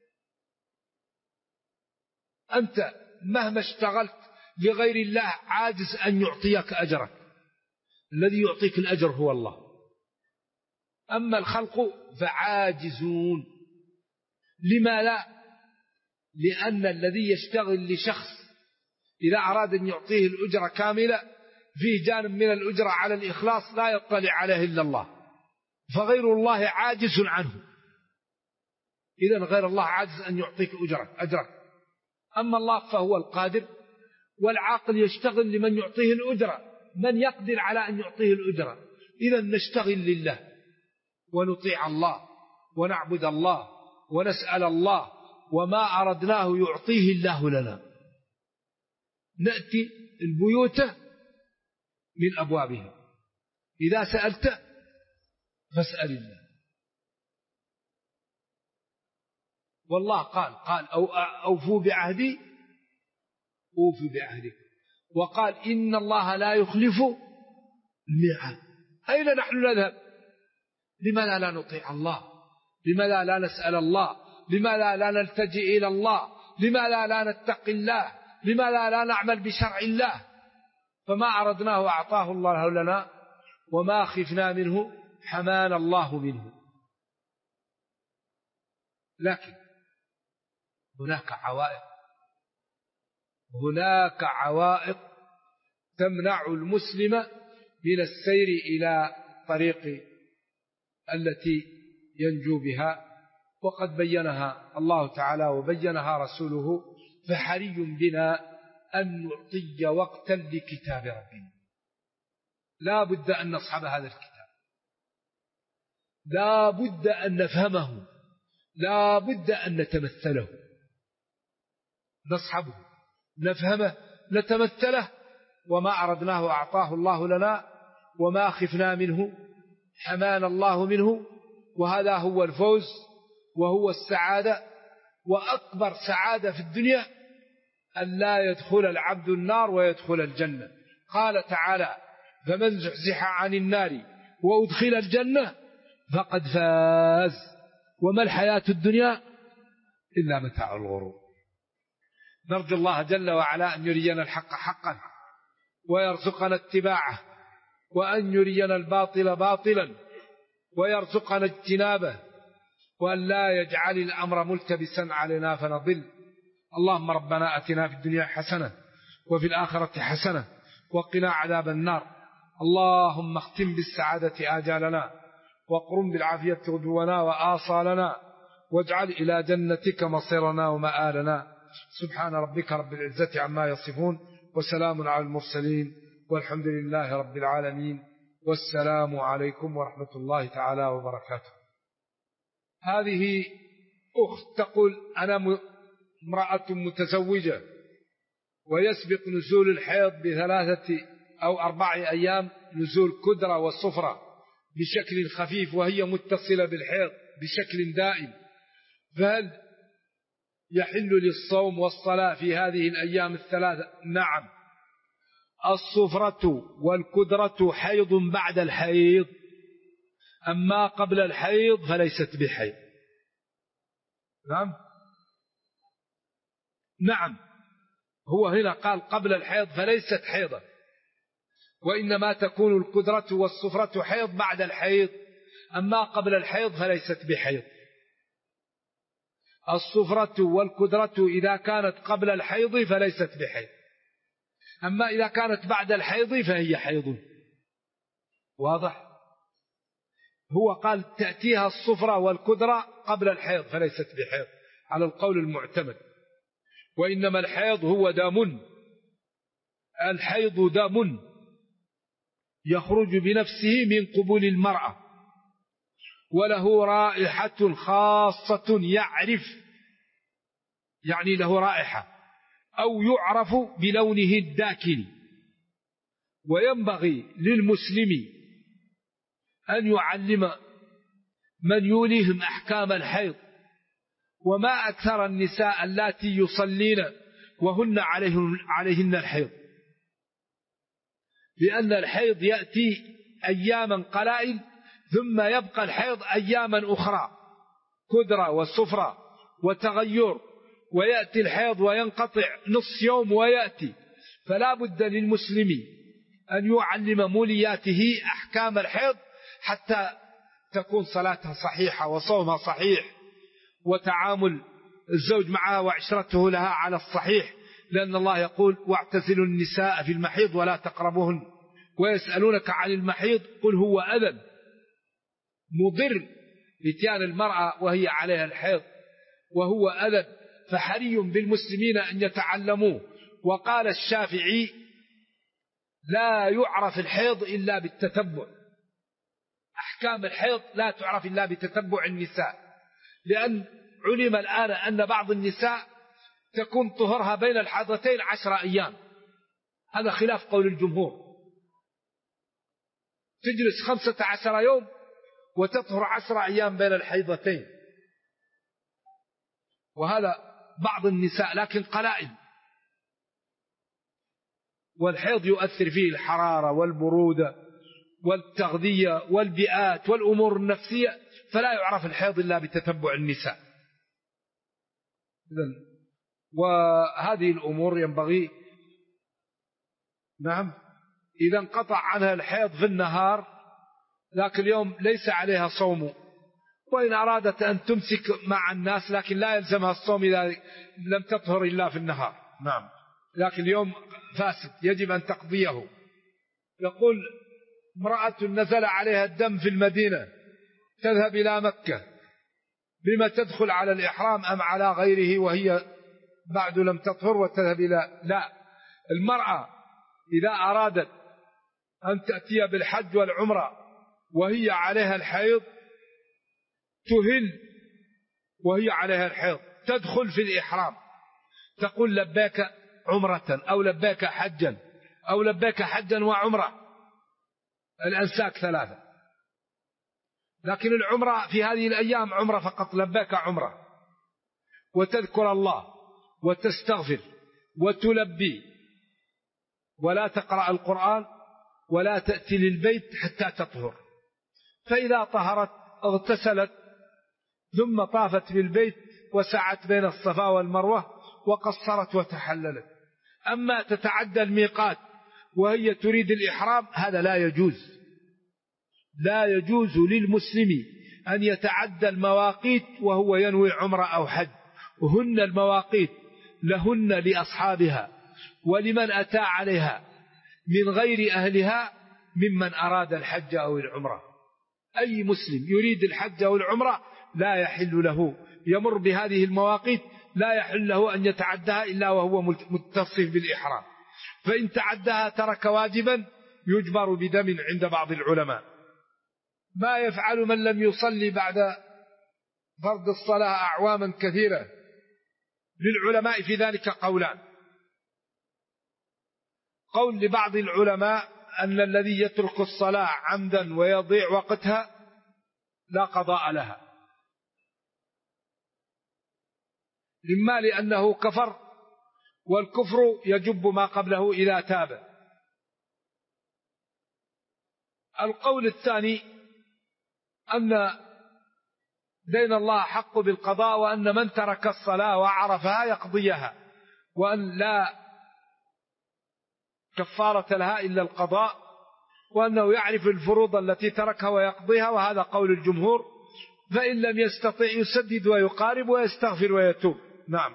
[SPEAKER 2] أنت مهما اشتغلت لغير الله عاجز أن يعطيك أجرك، الذي يعطيك الأجر هو الله. أما الخلق فعاجزون. لما لا؟ لأن الذي يشتغل لشخص إذا أراد أن يعطيه الأجرة كاملة فيه جانب من الأجرة على الإخلاص لا يطلع عليه إلا الله، فغير الله عاجز عنه. إذن غير الله عاجز أن يعطيك أجرك. أما الله فهو القادر، والعاقل يشتغل لمن يعطيه الأجرة، من يقدر على أن يعطيه الأجرة. إذن نشتغل لله ونطيع الله ونعبد الله ونسأل الله، وما أردناه يعطيه الله لنا. نأتي البيوت من أبوابها، إذا سألت فاسأل الله. والله قال أوفوا بعهدي أوفوا بعهدك، وقال إن الله لا يخلف الميعاد. أين نحن نذهب؟ لماذا لا نطيع الله لماذا لا نسأل الله؟ لماذا لا نلتجئ إلى الله؟ لماذا لا نتقي الله؟ لماذا لا نعمل بشرع الله؟ فما أردناه أعطاه الله لنا، وما خفنا منه حمانا الله منه. لكن هناك عوائق تمنع المسلم من السير إلى طريق التي ينجو بها، وقد بينها الله تعالى وبينها رسوله. فحري بنا أن نعطي وقتا لكتاب ربنا، لا بد أن نصحب هذا الكتاب، لا بد أن نفهمه، لا بد أن نتمثله، نصحبه، نفهمه، نتمثله. وما أردناه أعطاه الله لنا، وما خفنا منه حمانا الله منه. وهذا هو الفوز وهو السعادة، وأكبر سعادة في الدنيا أن لا يدخل العبد النار ويدخل الجنة. قال تعالى: فمن زحزح عن النار وأدخل الجنة فقد فاز وما الحياة الدنيا إلا متاع الغرور. نرجو الله جل وعلا أن يرينا الحق حقا ويرزقنا اتباعه، وأن يرينا الباطل باطلا ويرزقنا اجتنابه، وأن لا يجعل الأمر ملتبسا علينا فنضل. اللهم ربنا أتنا في الدنيا حسنة وفي الآخرة حسنة وقنا عذاب النار. اللهم اختم بالسعادة آجالنا، وقرم بالعافية غدونا وآصالنا، واجعل إلى جنتك مصيرنا ومآلنا. سبحان ربك رب العزة عما يصفون، وسلام على المرسلين، والحمد لله رب العالمين، والسلام عليكم ورحمة الله تعالى وبركاته. هذه أخت تقول: أنا امرأة متزوجة، ويسبق نزول الحيض ب3 أو 4 أيام نزول كدرة والصفرة بشكل خفيف، وهي متصلة بالحيض بشكل دائم، فهل يحل للصوم والصلاة في هذه الأيام ال3؟ نعم. الصفرة والكدرة حيض بعد الحيض، أما قبل الحيض فليست بحيض. نعم، هو هنا قال قبل الحيض فليست حيضة، وإنما تكون الكدرة والصفرة حيض بعد الحيض، أما قبل الحيض فليست بحيض. الصفرة والكدرة إذا كانت قبل الحيض فليست بحيض، أما إذا كانت بعد الحيض فهي حيض. واضح؟ هو قال تأتيها الصفرة والكدرة قبل الحيض فليست بحيض على القول المعتمد، وإنما الحيض هو دم، الحيض دم يخرج بنفسه من قبول المرأة، وله رائحة خاصة يعني له رائحة، أو يعرف بلونه الداكن. وينبغي للمسلم أن يعلم من يوليهم أحكام الحيض. وما أكثر النساء اللاتي يصلين وهن عليهن الحيض، لأن الحيض يأتي أياما قلائل ثم يبقى الحيض أياما أخرى، كدرة وصفرة وتغير، ويأتي الحيض وينقطع نصف يوم ويأتي. فلا بد للمسلم أن يعلم مولياته أحكام الحيض حتى تكون صلاتها صحيحة وصومها صحيح وتعامل الزوج معها وعشرته لها على الصحيح، لأن الله يقول: واعتزلوا النساء في المحيض ولا تقربوهن ويسألونك عن المحيض قل هو أذى مضر لإتيان المرأة وهي عليها الحيض، وهو أذى، فحري بالمسلمين أن يتعلموه. وقال الشافعي: لا يعرف الحيض إلا بالتتبع، أحكام الحيض لا تعرف إلا بتتبع النساء، لأن علم الآن أن بعض النساء تكون طهرها بين الحيضتين 10 أيام، هذا خلاف قول الجمهور، تجلس 15 يوم وتطهر 10 أيام بين الحيضتين، وهذا بعض النساء لكن قلائل. والحيض يؤثر فيه الحرارة والبرودة والتغذية والبيئات والأمور النفسية، فلا يعرف الحيض إلا بتتبع النساء. وهذه الأمور ينبغي نعم إذا انقطع عنها الحيض في النهار ذاك اليوم ليس عليها صوم، وإن أرادت أن تمسك مع الناس لكن لا يلزمها الصوم إذا لم تطهر إلا في النهار. نعم لكن اليوم فاسد يجب أن تقضيه. يقول امرأة نزل عليها الدم في المدينة تذهب إلى مكة، بما تدخل على الإحرام أم على غيره وهي بعد لم تطهر وتذهب إلى لا، المرأة إذا أرادت أن تأتي بالحج والعمرة وهي عليها الحيض تهل وهي عليها الحيض، تدخل في الإحرام تقول لبيك عمرة أو لبيك حجا أو لبيك حجا وعمرة، الأنساك ثلاثة. لكن العمرة في هذه الأيام عمرة فقط، لبيك عمرة، وتذكر الله وتستغفر وتلبي، ولا تقرأ القرآن ولا تأتي للبيت حتى تطهر. فإذا طهرت اغتسلت ثم طافت بالبيت وسعت بين الصفا والمروة وقصرت وتحللت. أما تتعدى الميقات وهي تريد الإحرام هذا لا يجوز. لا يجوز للمسلم أن يتعدى المواقيت وهو ينوي عمرة أو حج، وهن المواقيت لهن لأصحابها ولمن أتى عليها من غير أهلها ممن أراد الحج أو العمرة. أي مسلم يريد الحج أو العمرة لا يحل له يمر بهذه المواقيت، لا يحل له أن يتعدها إلا وهو متصف بالإحرام، فإن تعدها ترك واجبا يجبر بدم عند بعض العلماء. ما يفعل من لم يصلي بعد فرض الصلاة أعواما كثيرة؟ للعلماء في ذلك قولان. قول لبعض العلماء أن الذي يترك الصلاة عمدا ويضيع وقتها لا قضاء لها، إما لأنه كفر والكفر يجب ما قبله إذا تاب. القول الثاني أن دين الله حق بالقضاء، وأن من ترك الصلاة وعرفها يقضيها، وأن لا كفارة لها إلا القضاء، وأنه يعرف الفروض التي تركها ويقضيها، وهذا قول الجمهور. فإن لم يستطع يسدد ويقارب ويستغفر ويتوب. نعم.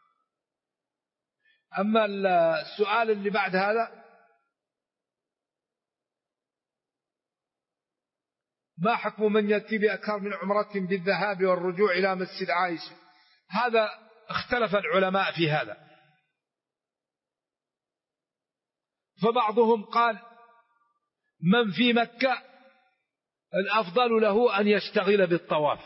[SPEAKER 2] أما السؤال اللي بعد هذا، ما حكم من يأتي بأكثر من عمرة بالذهاب والرجوع إلى مسجد عائشة؟ هذا اختلف العلماء في هذا، فبعضهم قال من في مكة الأفضل له أن يشتغل بالطواف،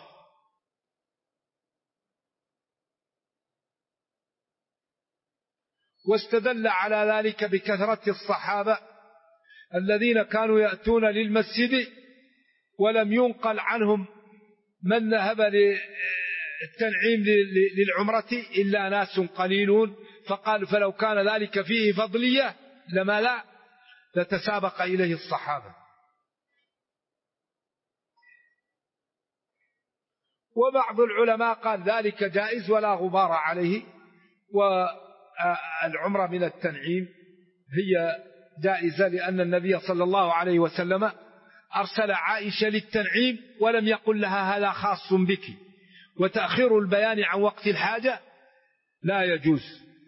[SPEAKER 2] واستدل على ذلك بكثرة الصحابة الذين كانوا يأتون للمسجد ولم ينقل عنهم من ذهب للتنعيم للعمرة إلا ناس قليلون، فقال فلو كان ذلك فيه فضلية لما لا لتسابق إليه الصحابة. وبعض العلماء قال ذلك جائز ولا غبار عليه، والعمرة من التنعيم هي جائزة، لأن النبي صلى الله عليه وسلم أرسل عائشة للتنعيم ولم يقل لها هذا خاص بك، وتأخير البيان عن وقت الحاجة لا يجوز.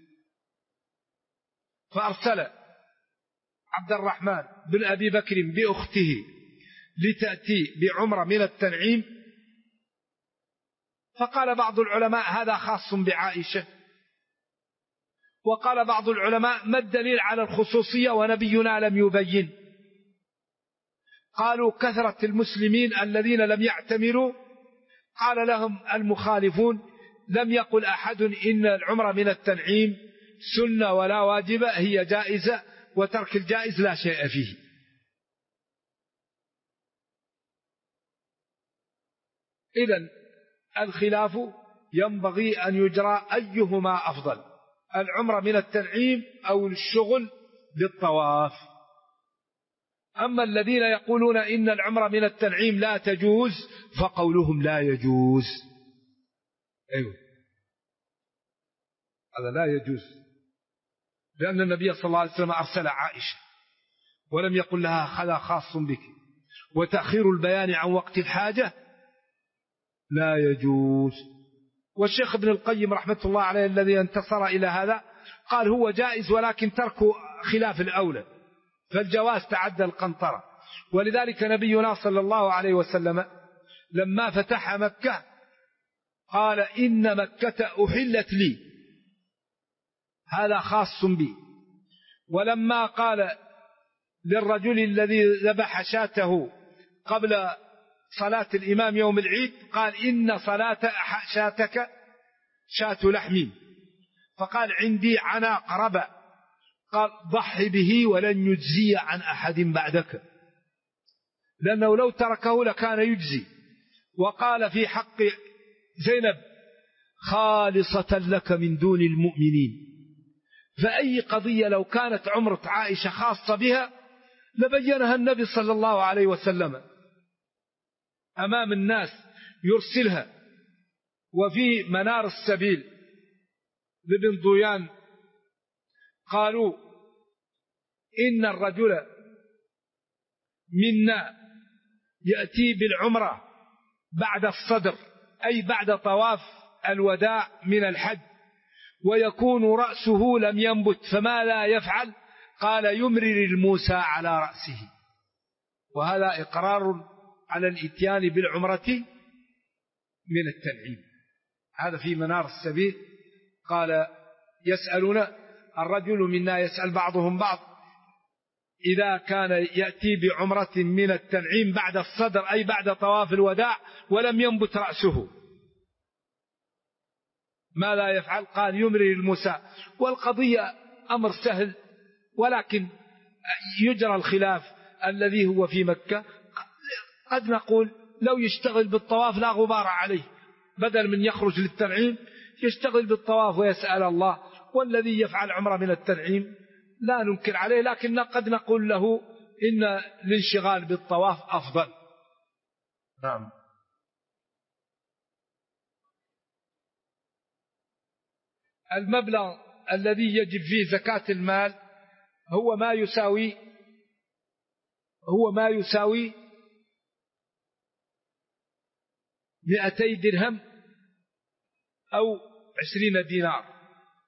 [SPEAKER 2] فأرسل عبد الرحمن بن أبي بكر بأخته لتأتي بعمرة من التنعيم، فقال بعض العلماء هذا خاص بعائشة، وقال بعض العلماء ما الدليل على الخصوصية ونبينا لم يبين؟ قالوا كثرة المسلمين الذين لم يعتمروا، قال لهم المخالفون لم يقل أحد إن العمرة من التنعيم سنة ولا واجبة، هي جائزة، وترك الجائز لا شيء فيه. إذن الخلاف ينبغي أن يجرى أيهما أفضل، العمرة من التنعيم أو الشغل بالطواف. أما الذين يقولون إن العمرة من التنعيم لا تجوز فقولهم لا يجوز. أيوه، هذا لا يجوز، لأن النبي صلى الله عليه وسلم أرسل عائشة ولم يقل لها هذا خاص بك، وتأخير البيان عن وقت الحاجة لا يجوز. والشيخ ابن القيم رحمة الله عليه الذي انتصر إلى هذا قال هو جائز ولكن تركه خلاف الأولى، فالجواز تعدى القنطرة. ولذلك نبينا صلى الله عليه وسلم لما فتح مكة قال إن مكة أحلت لي، هذا خاص بي. ولما قال للرجل الذي ذبح شاته قبل صلاة الإمام يوم العيد قال إن صلاة شاتك شاة لحم، فقال عندي عناق ربع، قال ضحي به ولن يجزي عن أحد بعدك، لأنه لو تركه لكان يجزي. وقال في حق زينب خالصة لك من دون المؤمنين. فأي قضية لو كانت عمرة عائشة خاصة بها لبينها النبي صلى الله عليه وسلم أمام الناس يرسلها. وفي منار السبيل لابن ضيان قالوا إن الرجل منا يأتي بالعمرة بعد الصدر، أي بعد طواف الوداع من الحج، ويكون رأسه لم ينبت، فما لا يفعل؟ قال يمرر الموسى على رأسه. وهذا إقرار على الإتيان بالعمرة من التنعيم. هذا في منار السبيل. قال يسألون الرجل منا يسأل بعضهم بعض إذا كان يأتي بعمرة من التنعيم بعد الصدر أي بعد طواف الوداع ولم ينبت رأسه ما لا يفعل؟ قال يمرر الموسى. والقضية أمر سهل، ولكن يجرى الخلاف الذي هو في مكة. قد نقول لو يشتغل بالطواف لا غبار عليه، بدل من يخرج للتنعيم يشتغل بالطواف ويسأل الله. والذي يفعل عمره من التنعيم لا ننكر عليه، لكن قد نقول له إن الانشغال بالطواف أفضل. نعم. المبلغ الذي يجب فيه زكاة المال هو ما يساوي 200 درهم أو 20 دينار.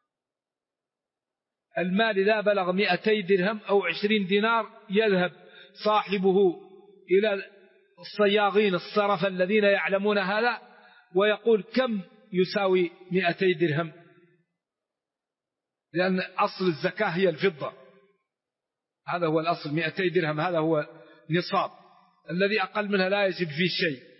[SPEAKER 2] المال إذا بلغ 200 درهم أو 20 دينار يذهب صاحبه إلى الصياغين الصرف الذين يعلمون هذا ويقول كم يساوي 200 درهم، لأن أصل الزكاة هي الفضة، هذا هو الأصل. 200 درهم هذا هو نصاب، الذي أقل منها لا يجب فيه شيء.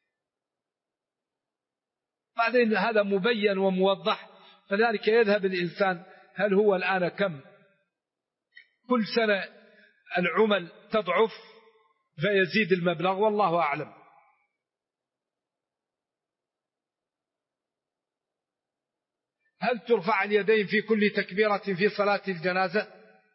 [SPEAKER 2] بعدين هذا مبين وموضح، فذلك يذهب الإنسان هل هو الآن كم؟ كل سنة العمل تضعف فيزيد المبلغ، والله أعلم. هل ترفع اليدين في كل تكبيرة في صلاة الجنازة؟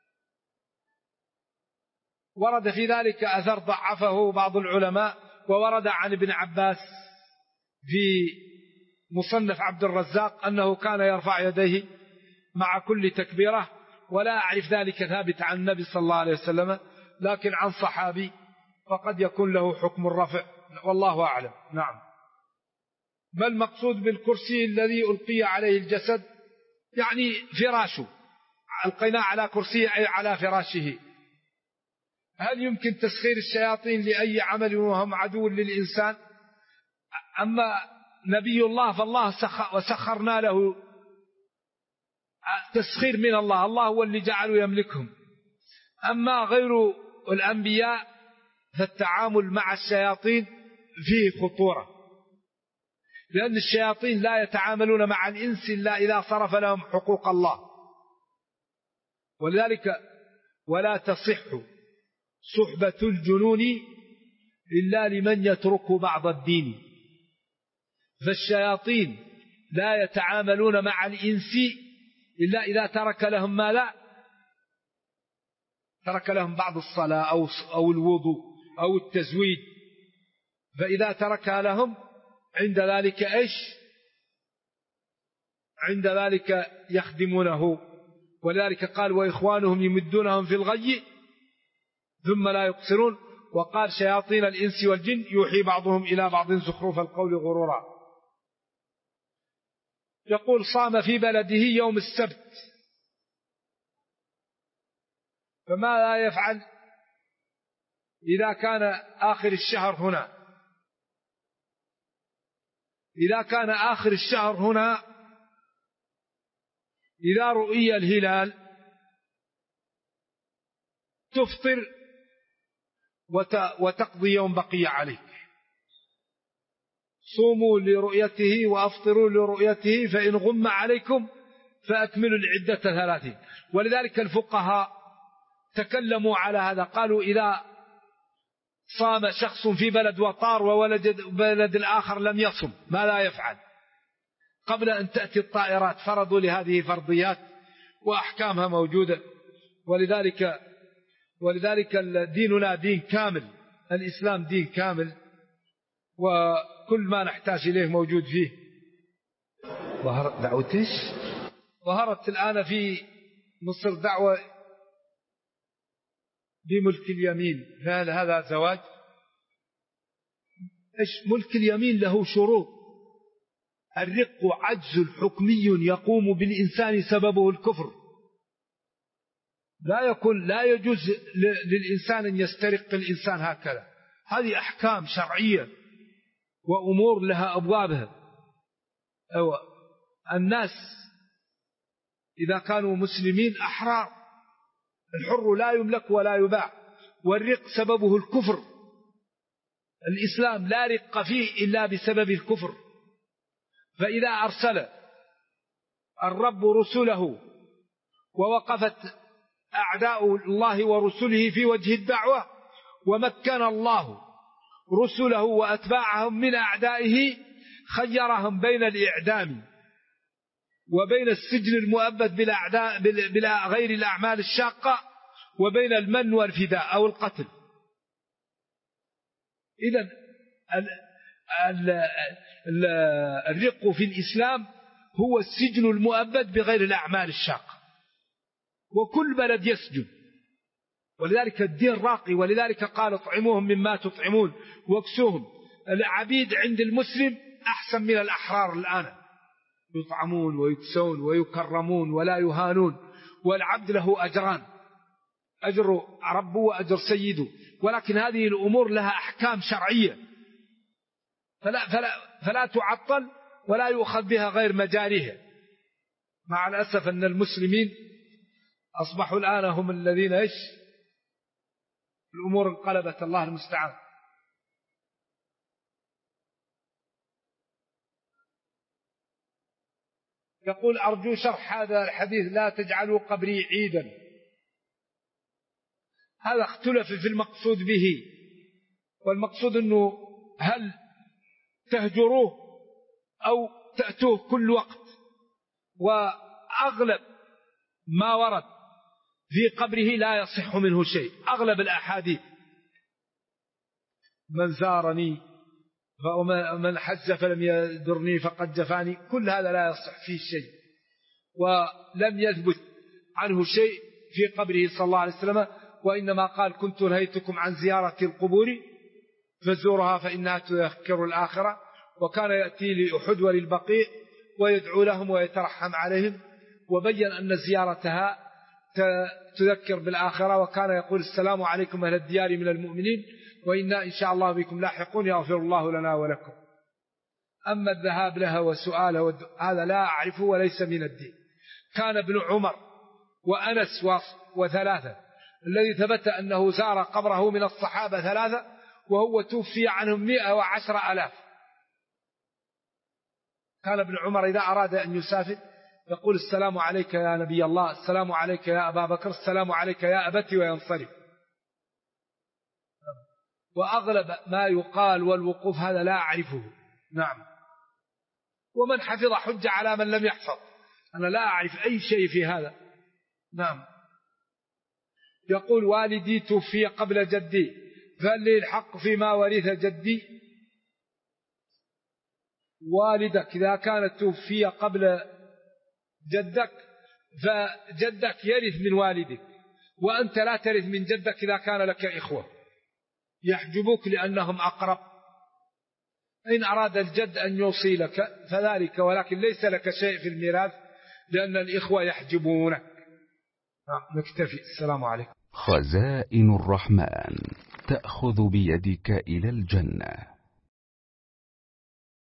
[SPEAKER 2] ورد في ذلك أثر ضعفه بعض العلماء، وورد عن ابن عباس في مصنف عبد الرزاق أنه كان يرفع يديه مع كل تكبيرة، ولا أعرف ذلك ثابت عن النبي صلى الله عليه وسلم، لكن عن صحابي فقد يكون له حكم الرفع، والله أعلم. نعم. ما المقصود بالكرسي الذي ألقي عليه الجسد؟ يعني فراشه، ألقيناه على كرسي أي على فراشه. هل يمكن تسخير الشياطين لأي عمل وهم عدو للإنسان؟ أما نبي الله فالله وسخرنا له تسخير من الله، الله هو اللي جعله يملكهم. أما غير الأنبياء فالتعامل مع الشياطين فيه خطورة، لأن الشياطين لا يتعاملون مع الإنس إلا إذا صرف لهم حقوق الله. ولذلك ولا تصح صحبة الجنون إلا لمن يترك بعض الدين. فالشياطين لا يتعاملون مع الإنس إلا إذا ترك لهم ما لا ترك لهم بعض الصلاة أو الوضوء أو التزويد، فإذا تركها لهم عند ذلك إيش؟ عند ذلك يخدمونه. ولذلك قال وإخوانهم يمدونهم في الغي ثم لا يقصرون. وقال شياطين الإنس والجن يوحي بعضهم إلى بعض زخرف القول غرورا. يقول صام في بلده يوم السبت، فما لا يفعل إذا كان آخر الشهر هنا؟ إذا كان آخر الشهر هنا إذا رؤي الهلال تفطر وتقضي يوم بقي عليك. صوموا لرؤيته وأفطروا لرؤيته فإن غم عليكم فأكملوا العدة 30. ولذلك الفقهاء تكلموا على هذا، قالوا إذا صام شخص في بلد وطار وولد بلد الآخر لم يصم ما لا يفعل؟ قبل أن تأتي الطائرات فرضوا لهذه فرضيات وأحكامها موجودة. ولذلك ديننا دين كامل، الإسلام دين كامل، وكل ما نحتاج إليه موجود فيه. ظهرت دعوتش؟ ظهرت الآن في مصر دعوة بملك اليمين. هل هذا زواج؟ إيش ملك اليمين؟ له شروط. الرق عجز حكمي يقوم بالإنسان سببه الكفر. لا يجوز للإنسان أن يسترق الإنسان هكذا. هذه أحكام شرعية وأمور لها أبوابها. الناس إذا كانوا مسلمين أحرار، الحر لا يملك ولا يباع، والرق سببه الكفر. الإسلام لا رق فيه إلا بسبب الكفر. فإذا أرسل الرب رسله ووقفت أعداء الله ورسله في وجه الدعوة، ومكن الله رسله وأتباعهم من أعدائه، خيرهم بين الإعدام وبين السجن المؤبد بلا غير الأعمال الشاقة وبين المن والفداء أو القتل. إذن الرق في الإسلام هو السجن المؤبد بغير الأعمال الشاقة، وكل بلد يسجن. ولذلك الدين راقي. ولذلك قال اطعموهم مما تطعمون واكسوهم. العبيد عند المسلم أحسن من الأحرار الآن، يطعمون ويكسون ويكرمون ولا يهانون. والعبد له أجران، أجر ربه وأجر سيده. ولكن هذه الأمور لها أحكام شرعية فلا تعطل ولا يؤخذ بها غير مجاريها. مع الأسف أن المسلمين أصبحوا الآن هم الذين الأمور انقلبت، الله المستعان. يقول أرجو شرح هذا الحديث لا تجعلوا قبري عيدا. هذا اختلف في المقصود به، والمقصود أنه هل تهجروه أو تأتوه كل وقت. وأغلب ما ورد في قبره لا يصح منه شيء. أغلب الأحاديث من زارني ومن حج فلم يدرني فقد جفاني، كل هذا لا يصح فيه شيء، ولم يثبت عنه شيء في قبره صلى الله عليه وسلم. وإنما قال كنت نهيتكم عن زيارة القبور فزورها فإنها تذكر الآخرة. وكان يأتي لأحد وللبقيع ويدعو لهم ويترحم عليهم، وبين أن زيارتها تذكر بالآخرة. وكان يقول السلام عليكم أهل الديار من المؤمنين وإنا إن شاء الله بكم لاحقون يغفر الله لنا ولكم. أما الذهاب لها وسؤالها هذا لا أعرفه وليس من الدين. كان ابن عمر وأنس وثلاثة الذي ثبت أنه زار قبره من الصحابة 3، وهو توفي عنهم 110,000. كان ابن عمر إذا أراد أن يسافر يقول السلام عليك يا نبي الله، السلام عليك يا أبا بكر، السلام عليك يا أبتي، وينصرف. وأغلب ما يقال والوقوف هذا لا أعرفه. نعم. ومن حفظ حج على من لم يحفظ. أنا لا أعرف أي شيء في هذا. نعم. يقول والدي توفي قبل جدي، فهل لي الحق فيما ورث جدي؟ والدك إذا كانت توفي قبل جدك فجدك يرث من والدك، وأنت لا ترث من جدك إذا كان لك إخوة يحجبوك لأنهم أقرب. إن أراد الجد أن يوصي لك فذلك، ولكن ليس لك شيء في الميراث لأن الإخوة يحجبونك. نكتفي. السلام عليكم.
[SPEAKER 3] خزائن الرحمن تأخذ بيدك إلى الجنة.